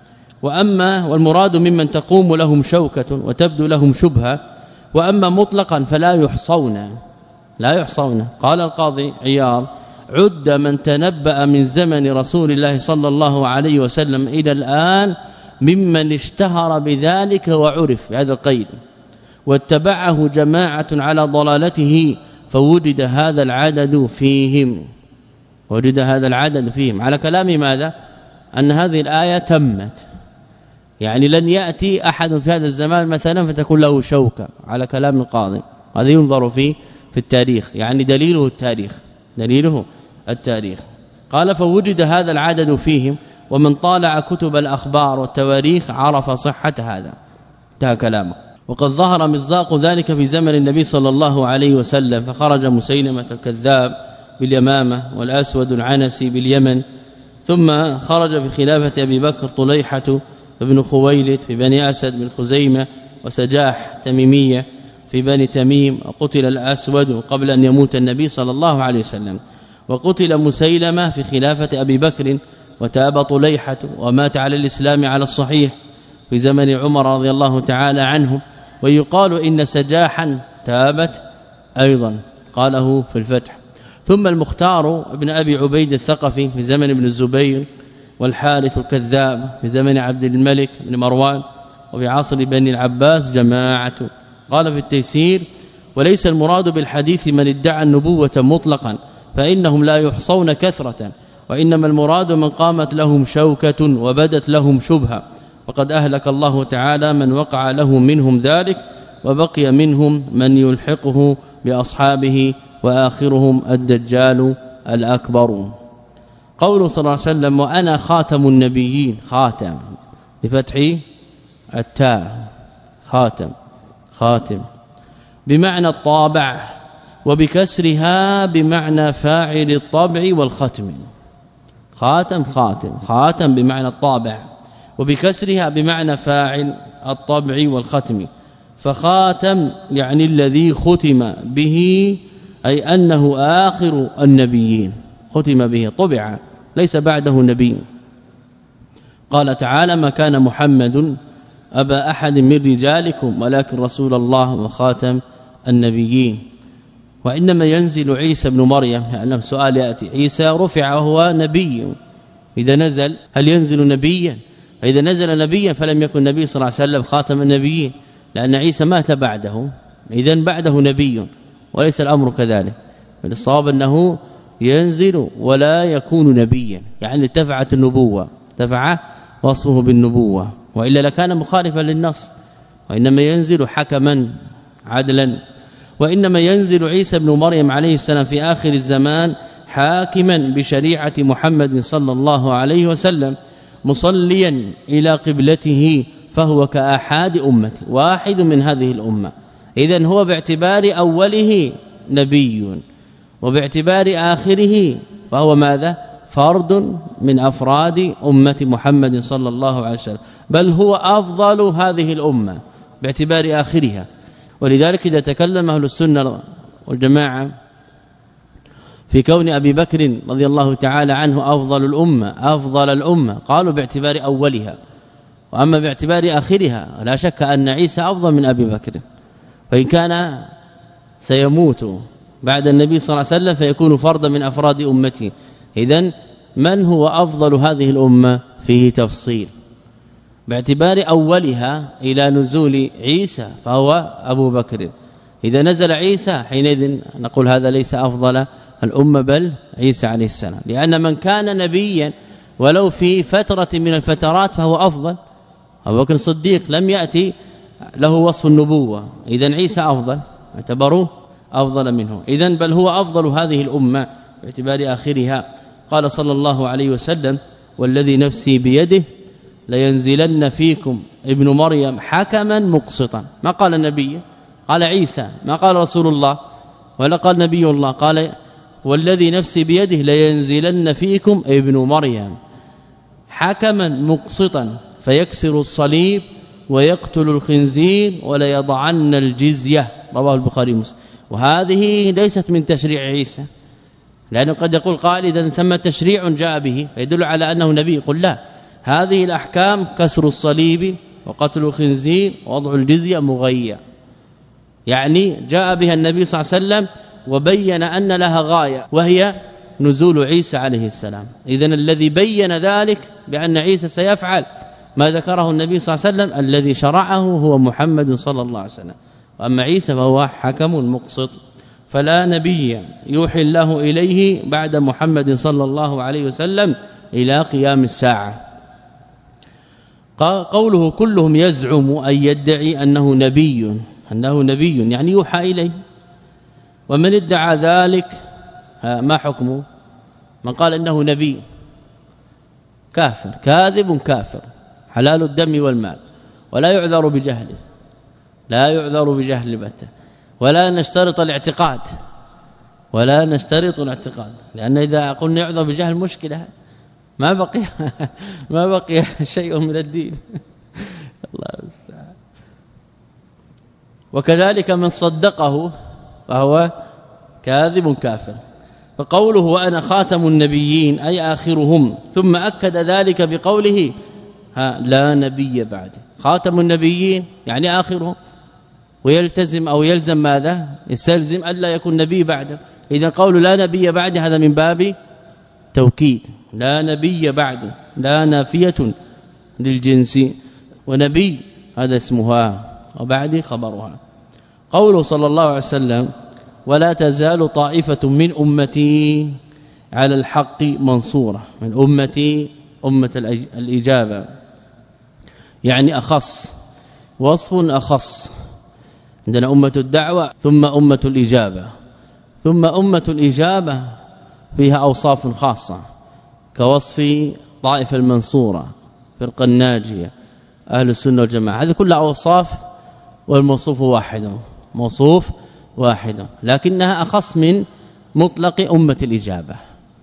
وأما والمراد ممن تقوم لهم شوكة وتبدو لهم شبهة، وأما مطلقا فلا يحصون لا يحصون. قال القاضي عياض: عد من تنبأ من زمن رسول الله صلى الله عليه وسلم إلى الآن ممن اشتهر بذلك وعرف بهذا القيد، واتبعه جماعة على ضلالته، فوجد هذا العدد فيهم وجد هذا العدد فيهم على كلام ماذا؟ أن هذه الآية تمت، يعني لن يأتي أحد في هذا الزمان مثلا فتكون له شوكة على كلام القاضي. هذا ينظر فيه في التاريخ، يعني دليله التاريخ دليله التاريخ. قال: فوجد هذا العدد فيهم، ومن طالع كتب الأخبار والتواريخ عرف صحة هذا. انتهى كلامه. وقد ظهر مصداق ذلك في زمن النبي صلى الله عليه وسلم، فخرج مسيلمة الكذاب باليمامة والأسود العنسي باليمن، ثم خرج في خلافة أبي بكر طليحة بن خويلد في بني أسد من خزيمة، وسجاح تميمية في بني تميم، وقتل الأسود قبل أن يموت النبي صلى الله عليه وسلم، وقتل مسيلمة في خلافة أبي بكر، وتاب طليحة ومات على الإسلام على الصحيح في زمن عمر رضي الله تعالى عنه. ويقال إن سجاحا تابت أيضا، قاله في الفتح. ثم المختار ابن أبي عبيد الثقفي في زمن ابن الزبير، والحارث الكذاب في زمن عبد الملك بن مروان، وفي عصر بني العباس جماعة. قال في التيسير: وليس المراد بالحديث من ادعى النبوة مطلقا، فإنهم لا يحصون كثرة، وإنما المراد من قامت لهم شوكة وبدت لهم شبهة، وقد أهلك الله تعالى من وقع له منهم ذلك، وبقي منهم من يلحقه بأصحابه، وآخرهم الدجال الأكبر. قوله صلى الله عليه وسلم: وأنا خاتم النبيين، خاتم بفتح التاء، خاتم خاتم بمعنى الطابع، وبكسرها بمعنى فاعل الطبع والختم. خاتم خاتم خاتم بمعنى الطابع، وبكسرها بمعنى فاعل الطبع والختم. فخاتم يعني الذي ختم به، أي أنه آخر النبيين، ختم به طبع ليس بعده نبي. قال تعالى: ما كان محمد أبا أحد من رجالكم ولكن رسول الله وخاتم النبيين. وإنما ينزل عيسى بن مريم، يعني سؤال يأتي: عيسى رفع وهو نبي، إذا نزل هل ينزل نبيا؟ فإذا نزل نبيا فلم يكن النبي صلى الله عليه وسلم خاتم النبيين، لأن عيسى مات بعده، إذن بعده نبي، وليس الأمر كذلك. فالصواب أنه ينزل ولا يكون نبيا، يعني ارتفعت النبوة، ارتفع وصفه بالنبوة، وإلا لكان مخالفا للنص. وإنما ينزل حكما عدلا. وإنما ينزل عيسى بن مريم عليه السلام في آخر الزمان حاكما بشريعة محمد صلى الله عليه وسلم، مصليا إلى قبلته، فهو كأحد أمته، واحد من هذه الأمة. إذن هو باعتبار أوله نبي، وباعتبار آخره فهو ماذا؟ فرد من أفراد أمة محمد صلى الله عليه وسلم، بل هو أفضل هذه الأمة باعتبار آخرها. ولذلك إذا تكلم أهل السنة والجماعة في كون أبي بكر رضي الله تعالى عنه أفضل الأمة أفضل الأمة قالوا باعتبار أولها، وأما باعتبار آخرها لا شك أن عيسى أفضل من أبي بكر، فإن كان سيموت بعد النبي صلى الله عليه وسلم فيكون فردا من أفراد أمته. إذن من هو أفضل هذه الأمة فيه تفصيل. باعتبار أولها إلى نزول عيسى فهو أبو بكر، إذا نزل عيسى حينئذ نقول هذا ليس أفضل الأمة بل عيسى عليه السلام، لأن من كان نبيا ولو في فترة من الفترات فهو أفضل. أبو بكر الصديق لم يأتي له وصف النبوة، إذن عيسى أفضل، اعتبروه أفضل منه. إذن بل هو أفضل هذه الأمة باعتبار آخرها. قال صلى الله عليه وسلم: والذي نفسي بيده لينزلن فيكم ابن مريم حكما مقسطا. ما قال النبي، قال عيسى، ما قال رسول الله ولا قال نبي الله. قال والذي نفسي بيده لينزلن فيكم ابن مريم حكما مقسطا فيكسر الصليب ويقتل الخنزير ولا يضعن الجزية. رواه البخاري ومسلم. وهذه ليست من تشريع عيسى، لأنه قد يقول قائل إذا ثم تشريع جاء به يدل على أنه نبي. قل لا، هذه الأحكام كسر الصليب وقتل الخنزير ووضع الجزية مغية، يعني جاء بها النبي صلى الله عليه وسلم وبين أن لها غاية وهي نزول عيسى عليه السلام. إذن الذي بين ذلك بأن عيسى سيفعل ما ذكره النبي صلى الله عليه وسلم الذي شرعه هو محمد صلى الله عليه وسلم. وأما عيسى فهو حكم مقسط، فلا نبي يوحي الله إليه بعد محمد صلى الله عليه وسلم إلى قيام الساعة. قوله كلهم يزعم أن يدعي أنه نبي، أنه نبي يعني يوحى إليه. ومن ادعى ذلك ما حكمه؟ من قال إنه نبي كافر، كاذب كافر، حلال الدم والمال، ولا يعذر بجهله، لا يعذر بجهل بته، ولا نشترط الاعتقاد، ولا نشترط الاعتقاد، لأن إذا قلنا يعذر بجهل مشكلة، ما بقي ما بقي شيء من الدين. الله المستعان. وكذلك من صدقه فهو كاذب كافر. فقوله وأنا خاتم النبيين أي آخرهم، ثم أكد ذلك بقوله ها لا نبي بعد. خاتم النبيين يعني آخرهم، ويلتزم أو يلزم ماذا؟ يستلزم ألا يكون نبي بعده. إذا قول لا نبي بعد هذا من باب توكيد، لا نبي بعد، لا نافية للجنس، ونبي هذا اسمها وبعد خبرها. قوله صلى الله عليه وسلم ولا تزال طائفة من أمتي على الحق منصورة، من أمتي أمة الإجابة، يعني أخص، وصف أخص. عندنا أمة الدعوة ثم أمة الإجابة، ثم أمة الإجابة فيها أوصاف خاصة كوصف طائفة المنصورة، فرقة الناجية، أهل السنة والجماعة. هذه كلها أوصاف والموصوف واحد، موصوف واحد، لكنها أخص من مطلق أمة الإجابة.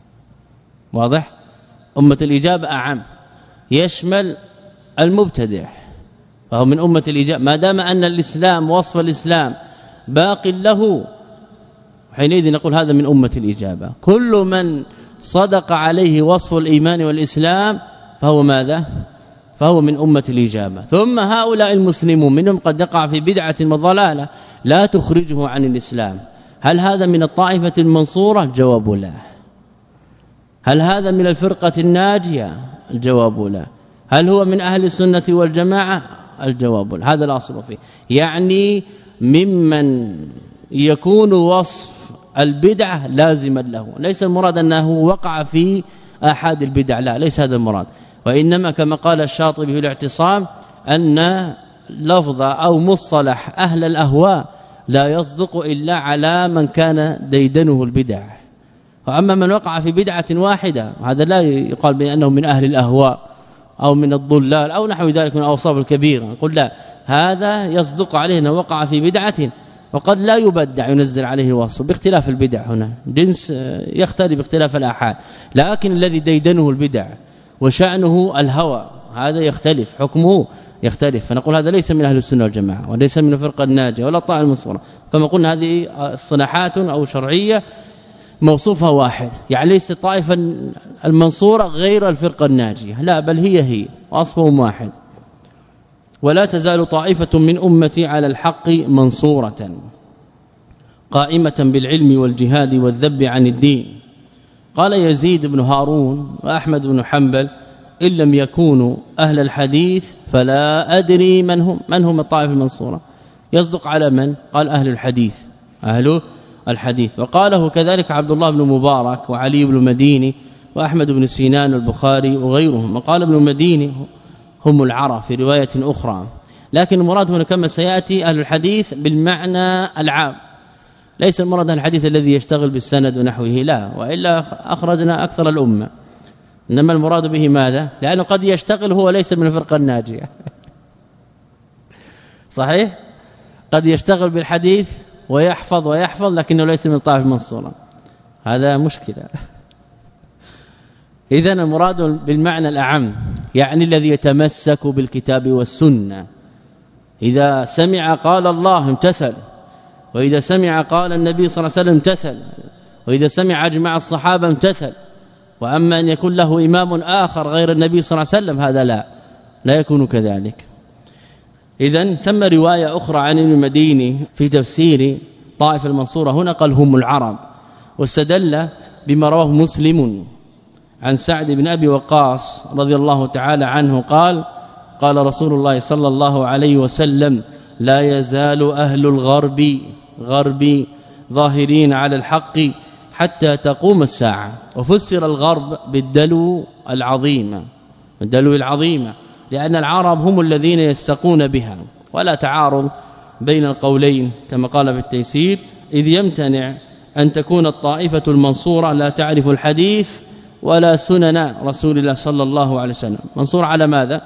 واضح؟ أمة الإجابة أعم، يشمل المبتدع، فهو من أمة الإجابة ما دام أن الإسلام وصف الإسلام باق له، حينئذ نقول هذا من أمة الإجابة. كل من صدق عليه وصف الإيمان والإسلام فهو ماذا؟ فهو من أمة الإجابة. ثم هؤلاء المسلمون منهم قد يقع في بدعة وضلالة لا تخرجه عن الإسلام. هل هذا من الطائفة المنصورة؟ الجواب لا. هل هذا من الفرقة الناجية؟ الجواب لا. هل هو من أهل السنة والجماعة؟ الجواب لا. هذا الأصل فيه، يعني ممن يكون وصف البدعة لازما له. ليس المراد أنه وقع في أحد البدع، لا، ليس هذا المراد، وإنما كما قال الشاطبي في الاعتصام أن لفظ أو مصطلح أهل الأهواء لا يصدق إلا على من كان ديدنه البدع. وأما من وقع في بدعة واحدة هذا لا يقال بأنه من أهل الأهواء أو من الضلال أو نحو ذلك من الأوصاف الكبيرة. نقول لا، هذا يصدق عليه أنه وقع في بدعة، وقد لا يبدع ينزل عليه وصف باختلاف البدع. هنا جنس يختلف باختلاف الآحاد، لكن الذي ديدنه البدع وشأنه الهوى هذا يختلف، حكمه يختلف. فنقول هذا ليس من أهل السنة والجماعة، وليس من الفرقة الناجية ولا الطائفة المنصورة. كما قلنا هذه صلاحات أو شرعية موصوفها واحد، يعني ليس الطائفة المنصورة غير الفرقة الناجية، لا، بل هي هي وأصفهم واحد. ولا تزال طائفة من أمتي على الحق منصورة قائمة بالعلم والجهاد والذب عن الدين. قال يزيد بن هارون وأحمد بن حنبل إن لم يكونوا أهل الحديث فلا أدري من هم. من هم الطائفة المنصورة؟ يصدق على من؟ قال أهل الحديث، أهل الحديث. وقاله كذلك عبد الله بن مبارك وعلي بن مديني وأحمد بن سينان والبخاري وغيرهم. وقال ابن مديني هم العرب في رواية أخرى، لكن المراد هنا كما سيأتي أهل الحديث بالمعنى العام، ليس المراد الحديث الذي يشتغل بالسند ونحوه، لا، وإلا أخرجنا أكثر الأمة. إنما المراد به ماذا؟ لأنه قد يشتغل هو ليس من الفرقة الناجية صحيح قد يشتغل بالحديث ويحفظ ويحفظ لكنه ليس من الطائفة المنصورة، هذا مشكلة. إذن المراد بالمعنى الأعم يعني الذي يتمسك بالكتاب والسنة، إذا سمع قال الله امتثل، وإذا سمع قال النبي صلى الله عليه وسلم امتثل، وإذا سمع اجمع الصحابه امتثل. واما ان يكون له امام آخر غير النبي صلى الله عليه وسلم هذا لا لا يكون كذلك. اذا ثم روايه اخرى عن ابن المديني في تفسير طائفه المنصوره، هنا قال هم العرب، واستدل بما رواه مسلم عن سعد بن ابي وقاص رضي الله تعالى عنه قال قال رسول الله صلى الله عليه وسلم لا يزال أهل الغرب غرب ظاهرين على الحق حتى تقوم الساعة. وفسر الغرب بالدلو العظيمة، الدلو العظيمة، لأن العرب هم الذين يستقون بها، ولا تعارض بين القولين كما قال في التيسير، إذ يمتنع أن تكون الطائفة المنصورة لا تعرف الحديث ولا سنن رسول الله صلى الله عليه وسلم. منصور على ماذا؟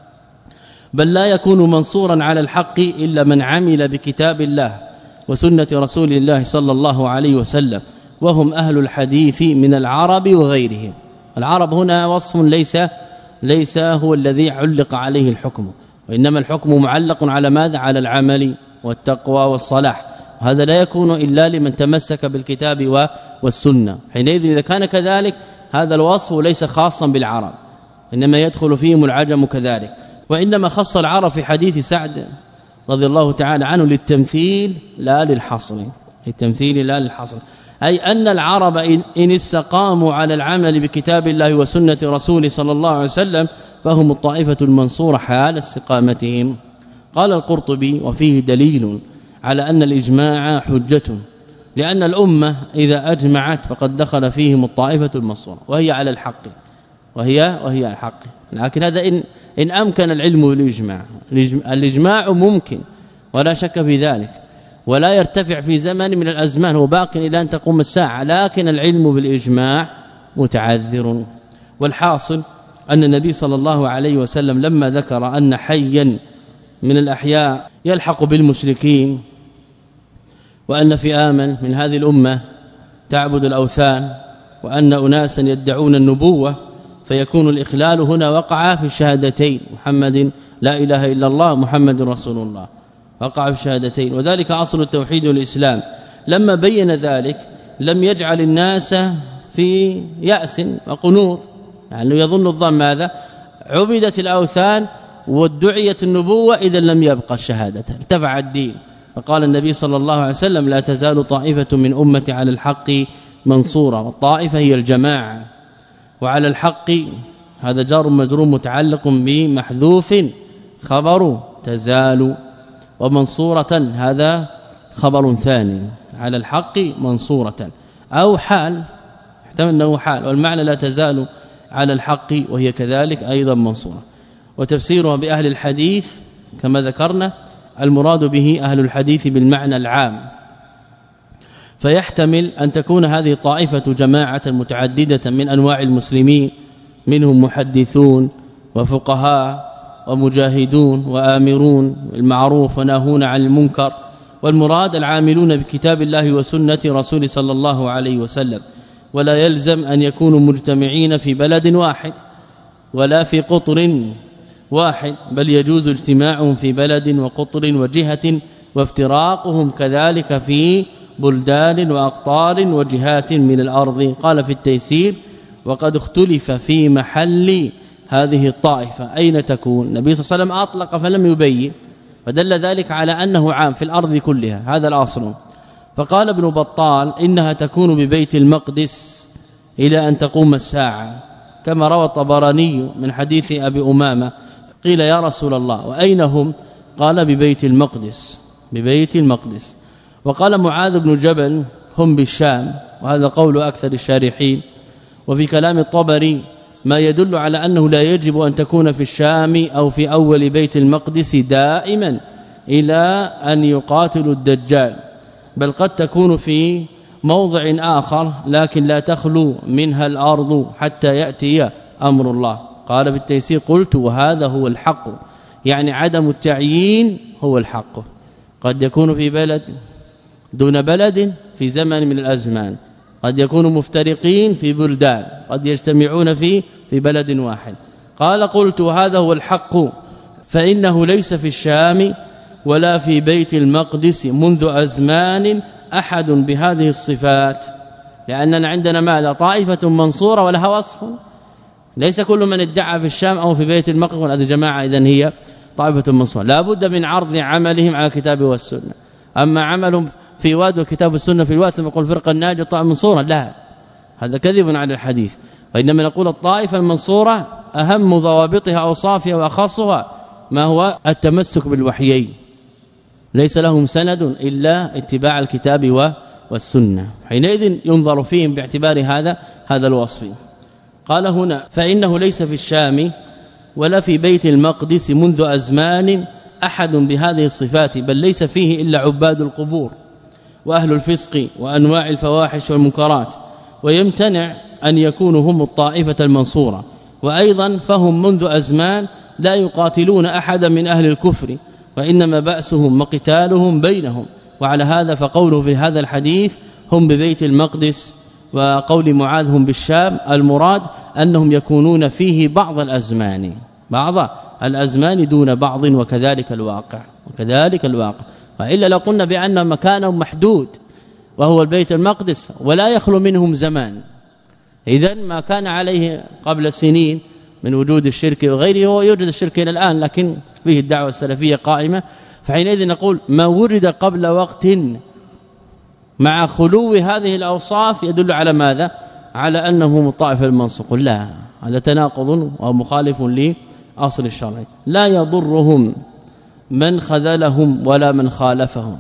بل لا يكون منصورا على الحق إلا من عمل بكتاب الله وسنة رسول الله صلى الله عليه وسلم، وهم أهل الحديث من العرب وغيرهم. العرب هنا وصف ليس ليس هو الذي علق عليه الحكم، وإنما الحكم معلق على ماذا؟ على العمل والتقوى والصلاح، وهذا لا يكون إلا لمن تمسك بالكتاب والسنة. حينئذ إذا كان كذلك هذا الوصف ليس خاصا بالعرب، إنما يدخل فيهم العجم كذلك. وإنما خص العرب في حديث سعد رضي الله تعالى عنه للتمثيل لا للحصر، للتمثيل لا للحصر، أي أن العرب إن استقاموا على العمل بكتاب الله وسنة رسوله صلى الله عليه وسلم فهم الطائفة المنصورة حال استقامتهم. قال القرطبي وفيه دليل على أن الإجماع حجة، لأن الأمة إذا أجمعت فقد دخل فيهم الطائفة المنصورة وهي على الحق، وهي وهي على الحق. لكن هذا إن إن أمكن العلم بالإجماع، الإجماع ممكن ولا شك في ذلك، ولا يرتفع في زمن من الأزمان، هو باق إلى أن تقوم الساعة، لكن العلم بالإجماع متعذر. والحاصل أن النبي صلى الله عليه وسلم لما ذكر أن حيا من الأحياء يلحق بالمشركين، وأن فئاما من هذه الأمة تعبد الأوثان، وأن أناسا يدعون النبوة، فيكون الإخلال هنا وقع في الشهادتين محمد لا إله إلا الله محمد رسول الله، وقع في الشهادتين، وذلك أصل التوحيد والإسلام. لما بين ذلك لم يجعل الناس في يأس وقنوط، يعني يظن الظن ماذا؟ عبدت الأوثان وادعيت النبوة، إذا لم يبقى الشهادة، ارتفع الدين. فقال النبي صلى الله عليه وسلم لا تزال طائفة من أمتي على الحق منصورة، والطائفة هي الجماعة، وعلى الحق هذا جار مجرور متعلق بمحذوف خبر تزال، ومنصورة هذا خبر ثاني، على الحق منصورة أو حال، احتمل أنه حال، والمعنى لا تزال على الحق وهي كذلك أيضا منصورة. وتفسيرها بأهل الحديث كما ذكرنا المراد به أهل الحديث بالمعنى العام، فيحتمل أن تكون هذه الطائفة جماعة متعددة من أنواع المسلمين، منهم محدثون وفقهاء ومجاهدون وآمرون بالمعروف وناهون عن المنكر، والمراد العاملون بكتاب الله وسنة رسول صلى الله عليه وسلم. ولا يلزم أن يكونوا مجتمعين في بلد واحد ولا في قطر واحد، بل يجوز اجتماعهم في بلد وقطر وجهة، وافتراقهم كذلك في بلدان وأقطار وجهات من الأرض. قال في التيسير وقد اختلف في محل هذه الطائفة أين تكون. النبي صلى الله عليه وسلم أطلق فلم يبين، فدل ذلك على أنه عام في الأرض كلها، هذا الأصل. فقال ابن بطال إنها تكون ببيت المقدس إلى أن تقوم الساعة، كما روى الطبراني من حديث أبي أمامة قيل يا رسول الله وأين هم؟ قال ببيت المقدس، ببيت المقدس. وقال معاذ بن جبل هم بالشام، وهذا قول أكثر الشارحين. وفي كلام الطبري ما يدل على أنه لا يجب أن تكون في الشام أو في أول بيت المقدس دائما إلى أن يقاتلوا الدجال، بل قد تكون في موضع آخر لكن لا تخلو منها الأرض حتى يأتي أمر الله. قال بالتيسير قلت وهذا هو الحق، يعني عدم التعيين هو الحق. قد يكون في بلد دون بلد في زمن من الأزمان، قد يكونوا مفترقين في بلدان، قد يجتمعون في في بلد واحد. قال قلت هذا هو الحق، فإنه ليس في الشام ولا في بيت المقدس منذ أزمان أحد بهذه الصفات، لأننا عندنا ماذا؟ طائفة منصورة ولها وصف، ليس كل من ادعى في الشام أو في بيت المقدس هذه جماعة إذن هي طائفة منصورة. لا بد من عرض عملهم على الكتاب والسنة. أما عملهم في واد والكتاب والسنة في الواد ثم يقول فرقة الناجية طائفة منصورة، لا، هذا كذب على الحديث. وإنما نقول الطائفة المنصورة أهم ضوابطها أوصافها وأخصها ما هو التمسك بالوحيين، ليس لهم سند إلا اتباع الكتاب والسنة، حينئذ ينظر فيهم باعتبار هذا هذا الوصف. قال هنا فإنه ليس في الشام ولا في بيت المقدس منذ أزمان أحد بهذه الصفات، بل ليس فيه إلا عباد القبور وأهل الفسق وأنواع الفواحش والمنكرات، ويمتنع أن يكونوا هم الطائفة المنصورة. وأيضا فهم منذ أزمان لا يقاتلون أحدا من أهل الكفر، وإنما بأسهم وقتالهم بينهم. وعلى هذا فقوله في هذا الحديث هم ببيت المقدس وقول معاذ هم بالشام، المراد أنهم يكونون فيه بعض الأزمان، بعض الأزمان دون بعض، وكذلك الواقع وكذلك الواقع. وإلا لو قلنا بأن مكانهم محدود وهو البيت المقدس ولا يخلو منهم زمان، إذن ما كان عليه قبل سنين من وجود الشرك وغيره هو يوجد الشرك إلى الآن، لكن فيه الدعوة السلفية قائمة. فحينئذ نقول ما ورد قبل وقت مع خلو هذه الأوصاف يدل على ماذا؟ على أنه الطائفة المنصورة. لا، هذا تناقض ومخالف لأصل الشرع. لا يضرهم من خذلهم ولا من خالفهم.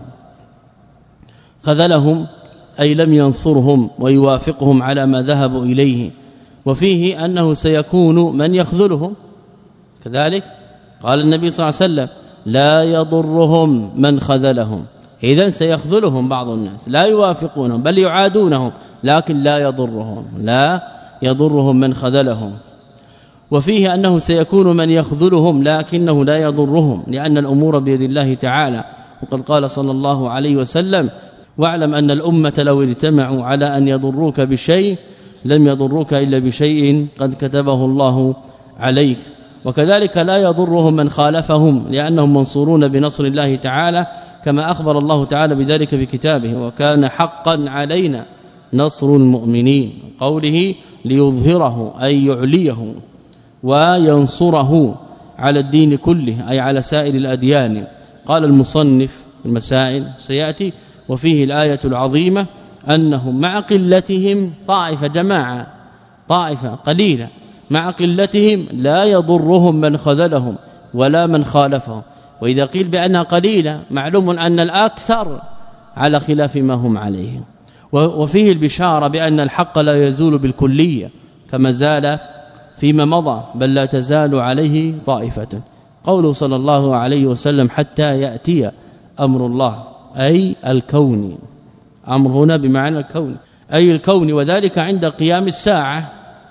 خذلهم أي لم ينصرهم ويوافقهم على ما ذهبوا إليه، وفيه أنه سيكون من يخذلهم كذلك. قال النبي صلى الله عليه وسلم لا يضرهم من خذلهم، إذن سيخذلهم بعض الناس، لا يوافقونهم بل يعادونهم، لكن لا يضرهم لا يضرهم من خذلهم. وفيه أنه سيكون من يخذلهم لكنه لا يضرهم، لأن الأمور بيد الله تعالى. وقد قال صلى الله عليه وسلم واعلم أن الأمة لو اجتمعوا على أن يضروك بشيء لم يضروك إلا بشيء قد كتبه الله عليك. وكذلك لا يضرهم من خالفهم، لأنهم منصورون بنصر الله تعالى، كما أخبر الله تعالى بذلك في كتابه وكان حقا علينا نصر المؤمنين، قوله ليظهره أي يعليه وينصره على الدين كله أي على سائر الأديان. قال المصنف المسائل سيأتي وفيه الآية العظيمة أنهم مع قلتهم طائفة جماعة طائفة قليلة مع قلتهم لا يضرهم من خذلهم ولا من خالفهم. وإذا قيل بأنها قليلة معلوم أن الأكثر على خلاف ما هم عليه. وفيه البشارة بأن الحق لا يزول بالكلية كما زال فيما مضى، بل لا تزال عليه طائفة. قوله صلى الله عليه وسلم حتى يأتي أمر الله أي الكون، أمر هنا بمعنى الكون أي الكون، وذلك عند قيام الساعة،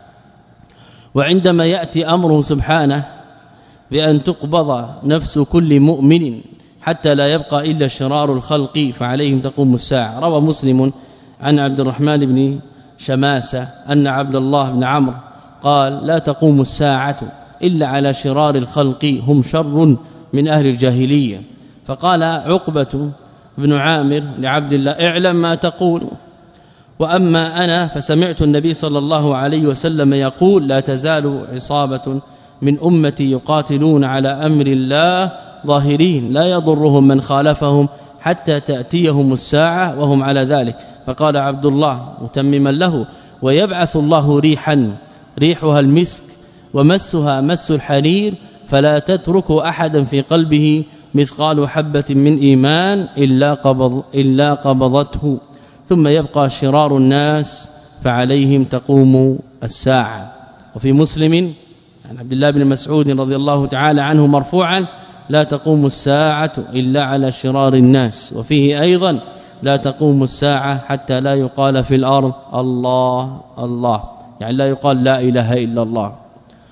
وعندما يأتي أمره سبحانه بأن تقبض نفس كل مؤمن حتى لا يبقى إلا شرار الخلق فعليهم تقوم الساعة. روى مسلم عن عبد الرحمن بن شماسة أن عبد الله بن عمرو قال لا تقوم الساعة إلا على شرار الخلق هم شر من أهل الجاهلية. فقال عقبة بن عامر لعبد الله اعلم ما تقول، وأما أنا فسمعت النبي صلى الله عليه وسلم يقول لا تزال عصابة من أمتي يقاتلون على أمر الله ظاهرين لا يضرهم من خالفهم حتى تأتيهم الساعة وهم على ذلك. فقال عبد الله متمما له ويبعث الله ريحا ريحها المسك ومسها مس الحرير فلا تترك أحدا في قلبه مثقال حبة من إيمان إلا قبض إلا قبضته، ثم يبقى شرار الناس فعليهم تقوم الساعة. وفي مسلم عن عبد الله بن مسعود رضي الله تعالى عنه مرفوعا لا تقوم الساعة إلا على شرار الناس. وفيه أيضا لا تقوم الساعة حتى لا يقال في الأرض الله الله، يعني لا يقال لا إله إلا الله.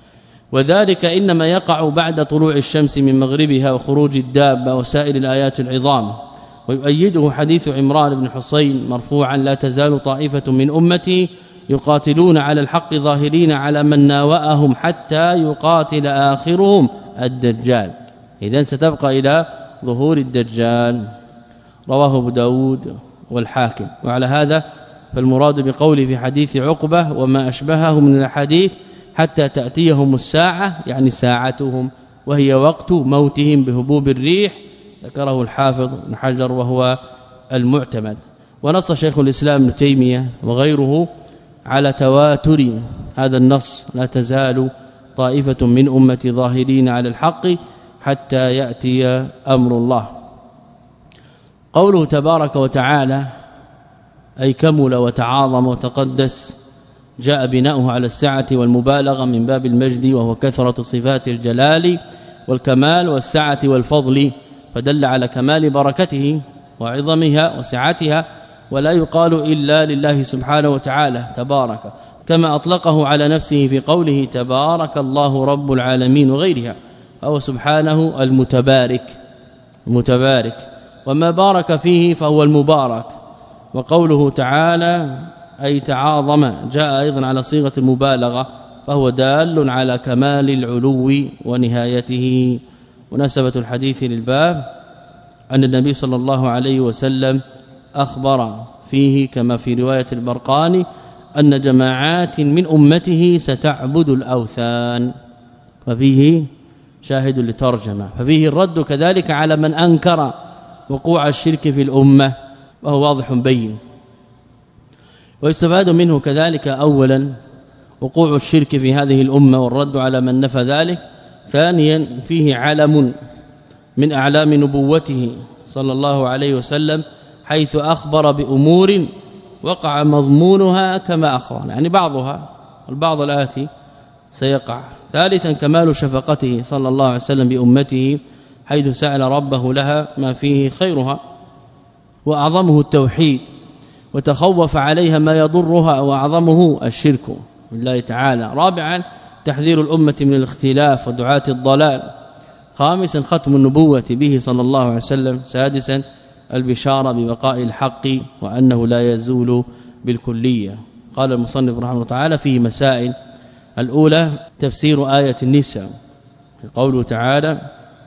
وذلك إنما يقع بعد طلوع الشمس من مغربها وخروج الدابة وسائر الآيات العظام. ويؤيده حديث عمران بن حسين مرفوعا: لا تزال طائفة من أمتي يقاتلون على الحق ظاهرين على من ناوأهم حتى يقاتل آخرهم الدجال. إذن ستبقى إلى ظهور الدجال. رواه ابو داود والحاكم. وعلى هذا فالمراد بقوله في حديث عقبة: وما أشبهه من الحديث حتى تأتيهم الساعة، يعني ساعتهم، وهي وقت موتهم بهبوب الريح. ذكره الحافظ بن حجر وهو المعتمد. ونص شيخ الإسلام ابن تيمية وغيره على تواتر هذا النص: لا تزال طائفة من أمتي ظاهرين على الحق حتى يأتي أمر الله. قوله تبارك وتعالى أي كمل وتعاظم وتقدس، جاء بناؤه على السعة والمبالغة من باب المجد، وهو كثرة صفات الجلال والكمال والسعة والفضل، فدل على كمال بركته وعظمها وسعتها، ولا يقال إلا لله سبحانه وتعالى تبارك، كما أطلقه على نفسه في قوله تبارك الله رب العالمين وغيرها، فهو سبحانه المتبارك المتبارك، وما بارك فيه فهو المبارك. وقوله تعالى أي تعاظم جاء أيضا على صيغة المبالغة، فهو دال على كمال العلو ونهايته. مناسبة الحديث للباب أن النبي صلى الله عليه وسلم أخبر فيه كما في رواية البرقاني أن جماعات من أمته ستعبد الأوثان، ففيه شاهد لترجمة، ففيه الرد كذلك على من أنكر وقوع الشرك في الأمة، وهو واضح بين. ويستفاد منه كذلك أولا وقوع الشرك في هذه الأمة والرد على من نفى ذلك. ثانيا فيه علم من أعلام نبوته صلى الله عليه وسلم، حيث أخبر بأمور وقع مضمونها كما أخبر، يعني بعضها البعض الآتي سيقع. ثالثا كمال شفقته صلى الله عليه وسلم بأمته، حيث سأل ربه لها ما فيه خيرها، وأعظمه التوحيد، وتخوف عليها ما يضرها، وأعظمه الشرك بالله تعالى. رابعا تحذير الأمة من الاختلاف ودعاة الضلال. خامسا ختم النبوة به صلى الله عليه وسلم. سادسا البشارة ببقاء الحق وأنه لا يزول بالكلية. قال المصنف رحمه الله تعالى فيه مسائل. الأولى تفسير آية النساء، قوله تعالى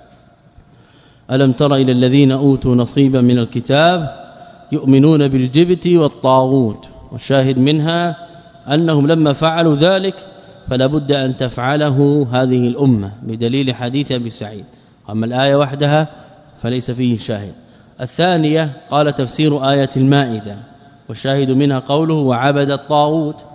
ألم تر إلى الذين أوتوا نصيبا من الكتاب يؤمنون بالجبت والطاغوت، والشاهد منها أنهم لما فعلوا ذلك فلا بد أن تفعله هذه الأمة بدليل حديث أبي سعيد، أما الآية وحدها فليس فيه شاهد. الثانية قال تفسير آية المائدة، والشاهد منها قوله وعبد الطاغوت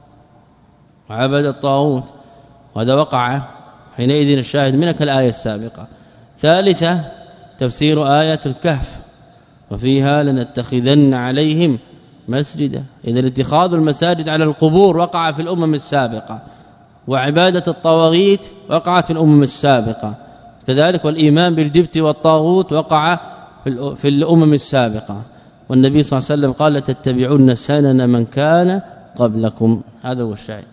وعبد الطاغوت، وهذا وقع حينئذ الشاهد منها كالآية السابقة. ثالثة تفسير آية الكهف، وفيها لنتخذن عليهم مسجدا، إذا اتخاذ المساجد على القبور وقع في الأمم السابقة، وعبادة الطواغيت وقع في الأمم السابقة كذلك، والإيمان بالجبت والطاغوت وقع في الأمم السابقة. والنبي صلى الله عليه وسلم قال تتبعون سنن من كان قبلكم، هذا هو الشاهد.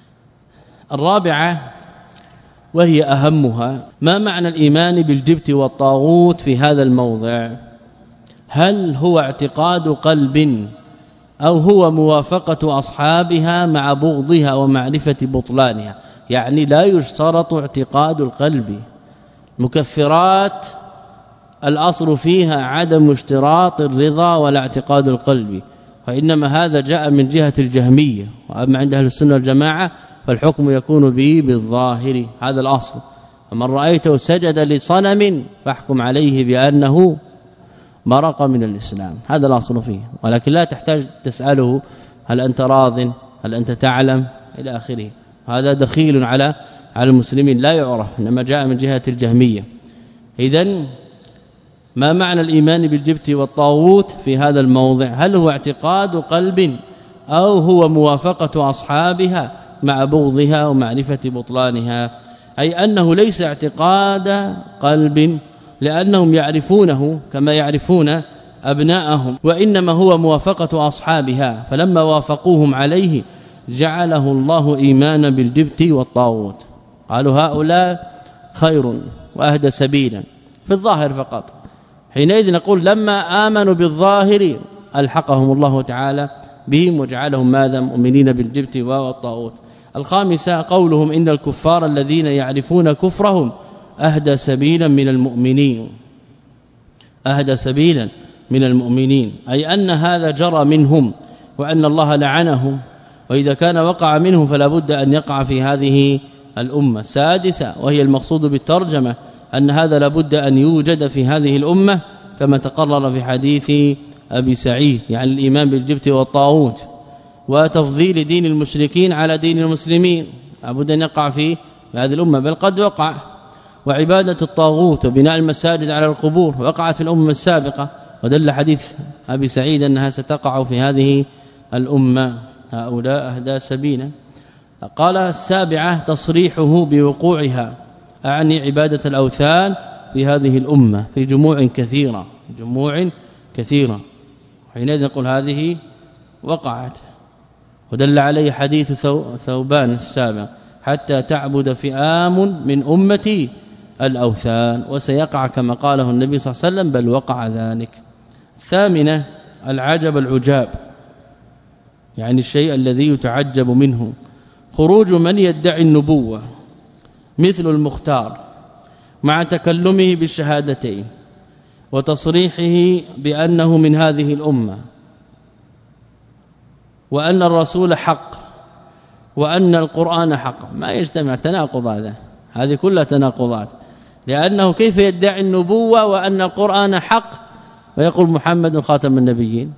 الرابعة وهي أهمها، ما معنى الإيمان بالجبت والطاغوت في هذا الموضع؟ هل هو اعتقاد قلب أو هو موافقة أصحابها مع بغضها ومعرفة بطلانها؟ يعني لا يشترط اعتقاد القلب، مكفرات الأصل فيها عدم اشتراط الرضا ولا اعتقاد القلب، فإنما هذا جاء من جهة الجهمية، وأما عند أهل السنة والجماعة فالحكم يكون به بالظاهر، هذا الأصل. فمن رأيته سجد لصنم فاحكم عليه بأنه مرق من الإسلام، هذا الأصل فيه، ولكن لا تحتاج تسأله هل أنت راض، هل أنت تعلم، إلى آخره. هذا دخيل على على المسلمين لا يعرف، إنما جاء من جهة الجهمية. إذن ما معنى الإيمان بالجبت والطاغوت في هذا الموضع؟ هل هو اعتقاد قلب أو هو موافقة أصحابها مع بغضها ومعرفة بطلانها؟ أي أنه ليس اعتقاد قلب لأنهم يعرفونه كما يعرفون أبناءهم، وإنما هو موافقة أصحابها، فلما وافقوهم عليه جعله الله إيمانا بالجبت والطاغوت. قالوا هؤلاء خير واهدى سبيلا في الظاهر فقط. حينئذ نقول لما آمنوا بالظاهر الحقهم الله تعالى بهم وجعلهم ماذا مؤمنين بالجبت والطاغوت. الخامسة قولهم إن الكفار الذين يعرفون كفرهم أهدى سبيلا من المؤمنين، أهدى سبيلا من المؤمنين، أي أن هذا جرى منهم وأن الله لعنهم، وإذا كان وقع منهم فلا بد أن يقع في هذه الأمة. السادسة وهي المقصود بالترجمة أن هذا لا بد أن يوجد في هذه الأمة كما تقرر في حديث أبي سعيد، يعني الإيمان بالجبت والطاغوت وتفضيل دين المشركين على دين المسلمين، لابد أن يقع في هذه الأمة، بل قد وقع. وعبادة الطاغوت وبناء المساجد على القبور وقعت في الأمة السابقة، ودل حديث أبي سعيد أنها ستقع في هذه الأمة. هؤلاء أهدى سبيلا. قال السابعة تصريحه بوقوعها، أعني عبادة الأوثان في هذه الأمة في جموع كثيرة، جموع كثيرة، حينئذ نقول هذه وقعت. ودل عليه حديث ثوبان السابق حتى تعبد فئام من أمتي الأوثان، وسيقع كما قاله النبي صلى الله عليه وسلم بل وقع ذلك. الثامنة العجب العجاب، يعني الشيء الذي يتعجب منه، خروج من يدعي النبوة مثل المختار مع تكلمه بالشهادتين وتصريحه بأنه من هذه الأمة وأن الرسول حق وأن القرآن حق، ما يجتمع، تناقض هذا، هذه كلها تناقضات، لأنه كيف يدعي النبوة وأن القرآن حق ويقول محمد خاتم النبيين،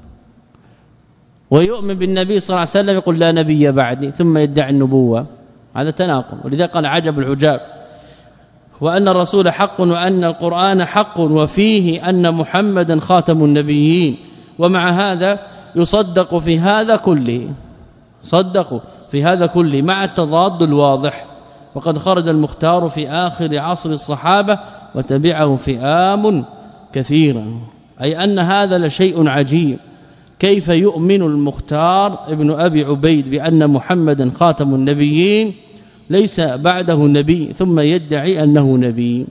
ويؤمن بالنبي صلى الله عليه وسلم يقول لا نبي بعدي ثم يدعي النبوة، هذا تناقض. ولذا قال عجب العجاب. وأن الرسول حق وأن القرآن حق وفيه أن محمدا خاتم النبيين، ومع هذا يصدق في هذا كله، صدقوا في هذا كله مع التضاد الواضح. وقد خرج المختار في آخر عصر الصحابة وتبعه فئام كثيرا، أي أن هذا لشيء عجيب. كيف يؤمن المختار ابن أبي عبيد بأن محمدا خاتم النبيين ليس بعده نبي ثم يدعي أنه نبي،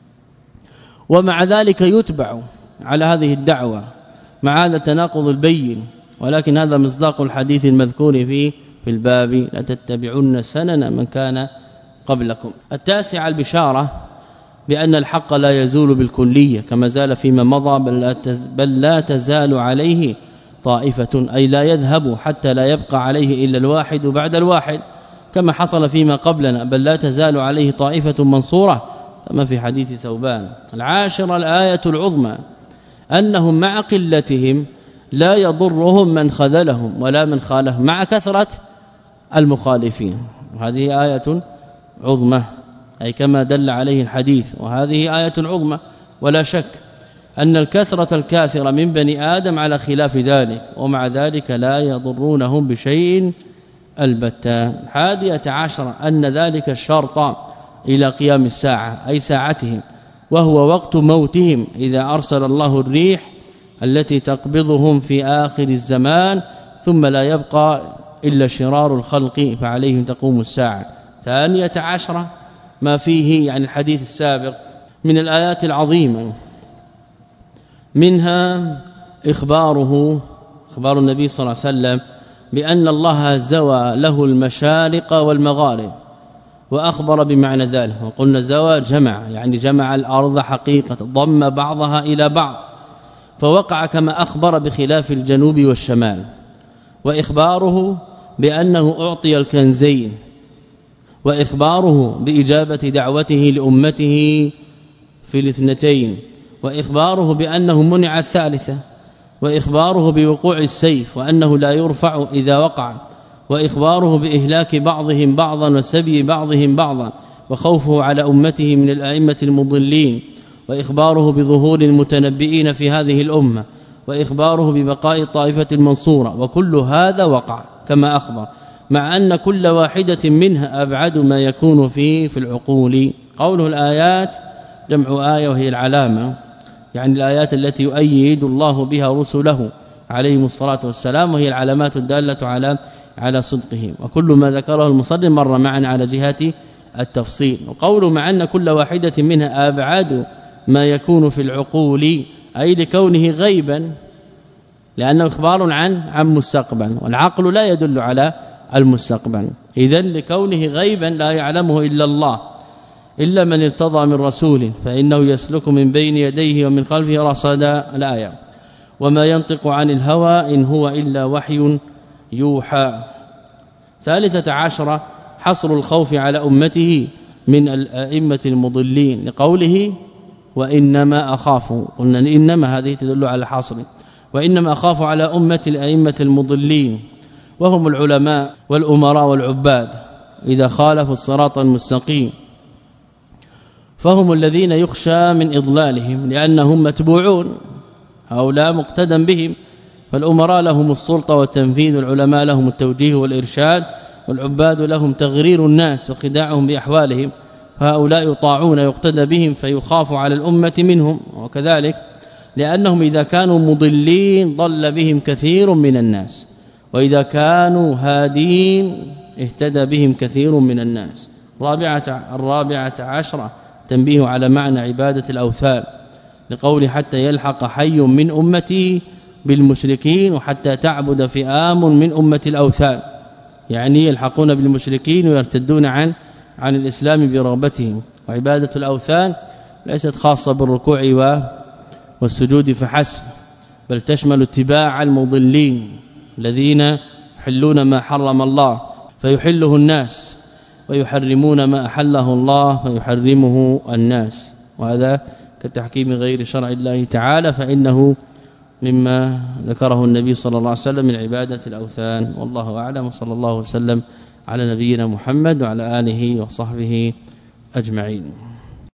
ومع ذلك يتبع على هذه الدعوة مع هذا التناقض البين. ولكن هذا مصداق الحديث المذكور في في الباب لا تتبعون سنن من كان قبلكم. التاسع البشارة بأن الحق لا يزول بالكلية كما زال فيما مضى، بل لا, تز بل لا تزال عليه طائفة، أي لا يذهب حتى لا يبقى عليه إلا الواحد بعد الواحد كما حصل فيما قبلنا، بل لا تزال عليه طائفة منصورة كما في حديث ثوبان. العاشر الآية العظمى أنهم مع قلتهم لا يضرهم من خذلهم ولا من خالفهم مع كثرة المخالفين، وهذه آية عظمى أي كما دل عليه الحديث، وهذه آية عظمى. ولا شك أن الكثرة الكاثرة من بني آدم على خلاف ذلك، ومع ذلك لا يضرونهم بشيء البتة. الحادية عشر أن ذلك الشرط إلى قيام الساعة أي ساعتهم، وهو وقت موتهم إذا أرسل الله الريح التي تقبضهم في آخر الزمان ثم لا يبقى إلا شرار الخلق فعليهم تقوم الساعة. ثانية عشرة ما فيه يعني الحديث السابق من الآيات العظيمة، منها إخباره إخبار النبي صلى الله عليه وسلم بأن الله زوى له المشارق والمغارب، وأخبر بمعنى ذلك، وقلنا زوى جمع يعني جمع الأرض حقيقة ضم بعضها إلى بعض، فوقع كما أخبر بخلاف الجنوب والشمال. وإخباره بأنه أعطي الكنزين، وإخباره بإجابة دعوته لأمته في الاثنتين، وإخباره بأنه منع الثالثة، وإخباره بوقوع السيف وأنه لا يرفع إذا وقع، وإخباره بإهلاك بعضهم بعضا وسبي بعضهم بعضا، وخوفه على أمته من الأئمة المضلين، وإخباره بظهور المتنبئين في هذه الأمة، وإخباره ببقاء الطائفة المنصورة. وكل هذا وقع كما أخبر، مع أن كل واحدة منها أبعد ما يكون فيه في العقول. قوله الآيات جمع آية وهي العلامة، يعني الآيات التي يؤيد الله بها رسله عليهم الصلاة والسلام، وهي العلامات الدالة على على صدقهم. وكل ما ذكره المصدر مر معنا على جهة التفصيل. وقوله مع أن كل واحدة منها أبعد ما يكون في العقول أي لكونه غيبا لأنه إخبار عن عن مستقبل والعقل لا يدل على المستقبل إذن لكونه غيبا لا يعلمه إلا الله إلا من ارتضى من رسول فإنه يسلك من بين يديه ومن خلفه رصدا الآية. وما ينطق عن الهوى إن هو إلا وحي يوحى. ثالثة عشرة حصر الخوف على أمته من الأئمة المضلين لقوله وإنما أخاف قلنا إنما هذه تدل على حصر وإنما أخاف على أمة الأئمة المضلين وهم العلماء والأمراء والعباد إذا خالفوا الصراط المستقيم فهم الذين يخشى من إضلالهم لأنهم متبوعون هؤلاء مقتدى بهم فالأمراء لهم السلطة والتنفيذ والعلماء لهم التوجيه والإرشاد والعباد لهم تغرير الناس وخداعهم بأحوالهم فهؤلاء يطاعون يقتدى بهم فيخاف على الأمة منهم وكذلك لأنهم إذا كانوا مضلين ضل بهم كثير من الناس وإذا كانوا هادين اهتدى بهم كثير من الناس. الرابعة الرابعة عشرة تنبيه على معنى عبادة الأوثان لقول حتى يلحق حي من أمتي بالمشركين وحتى تعبد فئام من أمة الأوثان يعني يلحقون بالمشركين ويرتدون عن عن الإسلام برغبتهم. وعبادة الأوثان ليست خاصة بالركوع والسجود فحسب بل تشمل اتباع المضلين الذين يحلون ما حرم الله فيحله الناس ويحرمون ما أحله الله فيحرمه الناس وهذا كتحكيم غير شرع الله تعالى فإنه مما ذكره النبي صلى الله عليه وسلم من عبادة الأوثان. والله أعلم وصلى الله وسلم على نبينا محمد وعلى آله وصحبه أجمعين.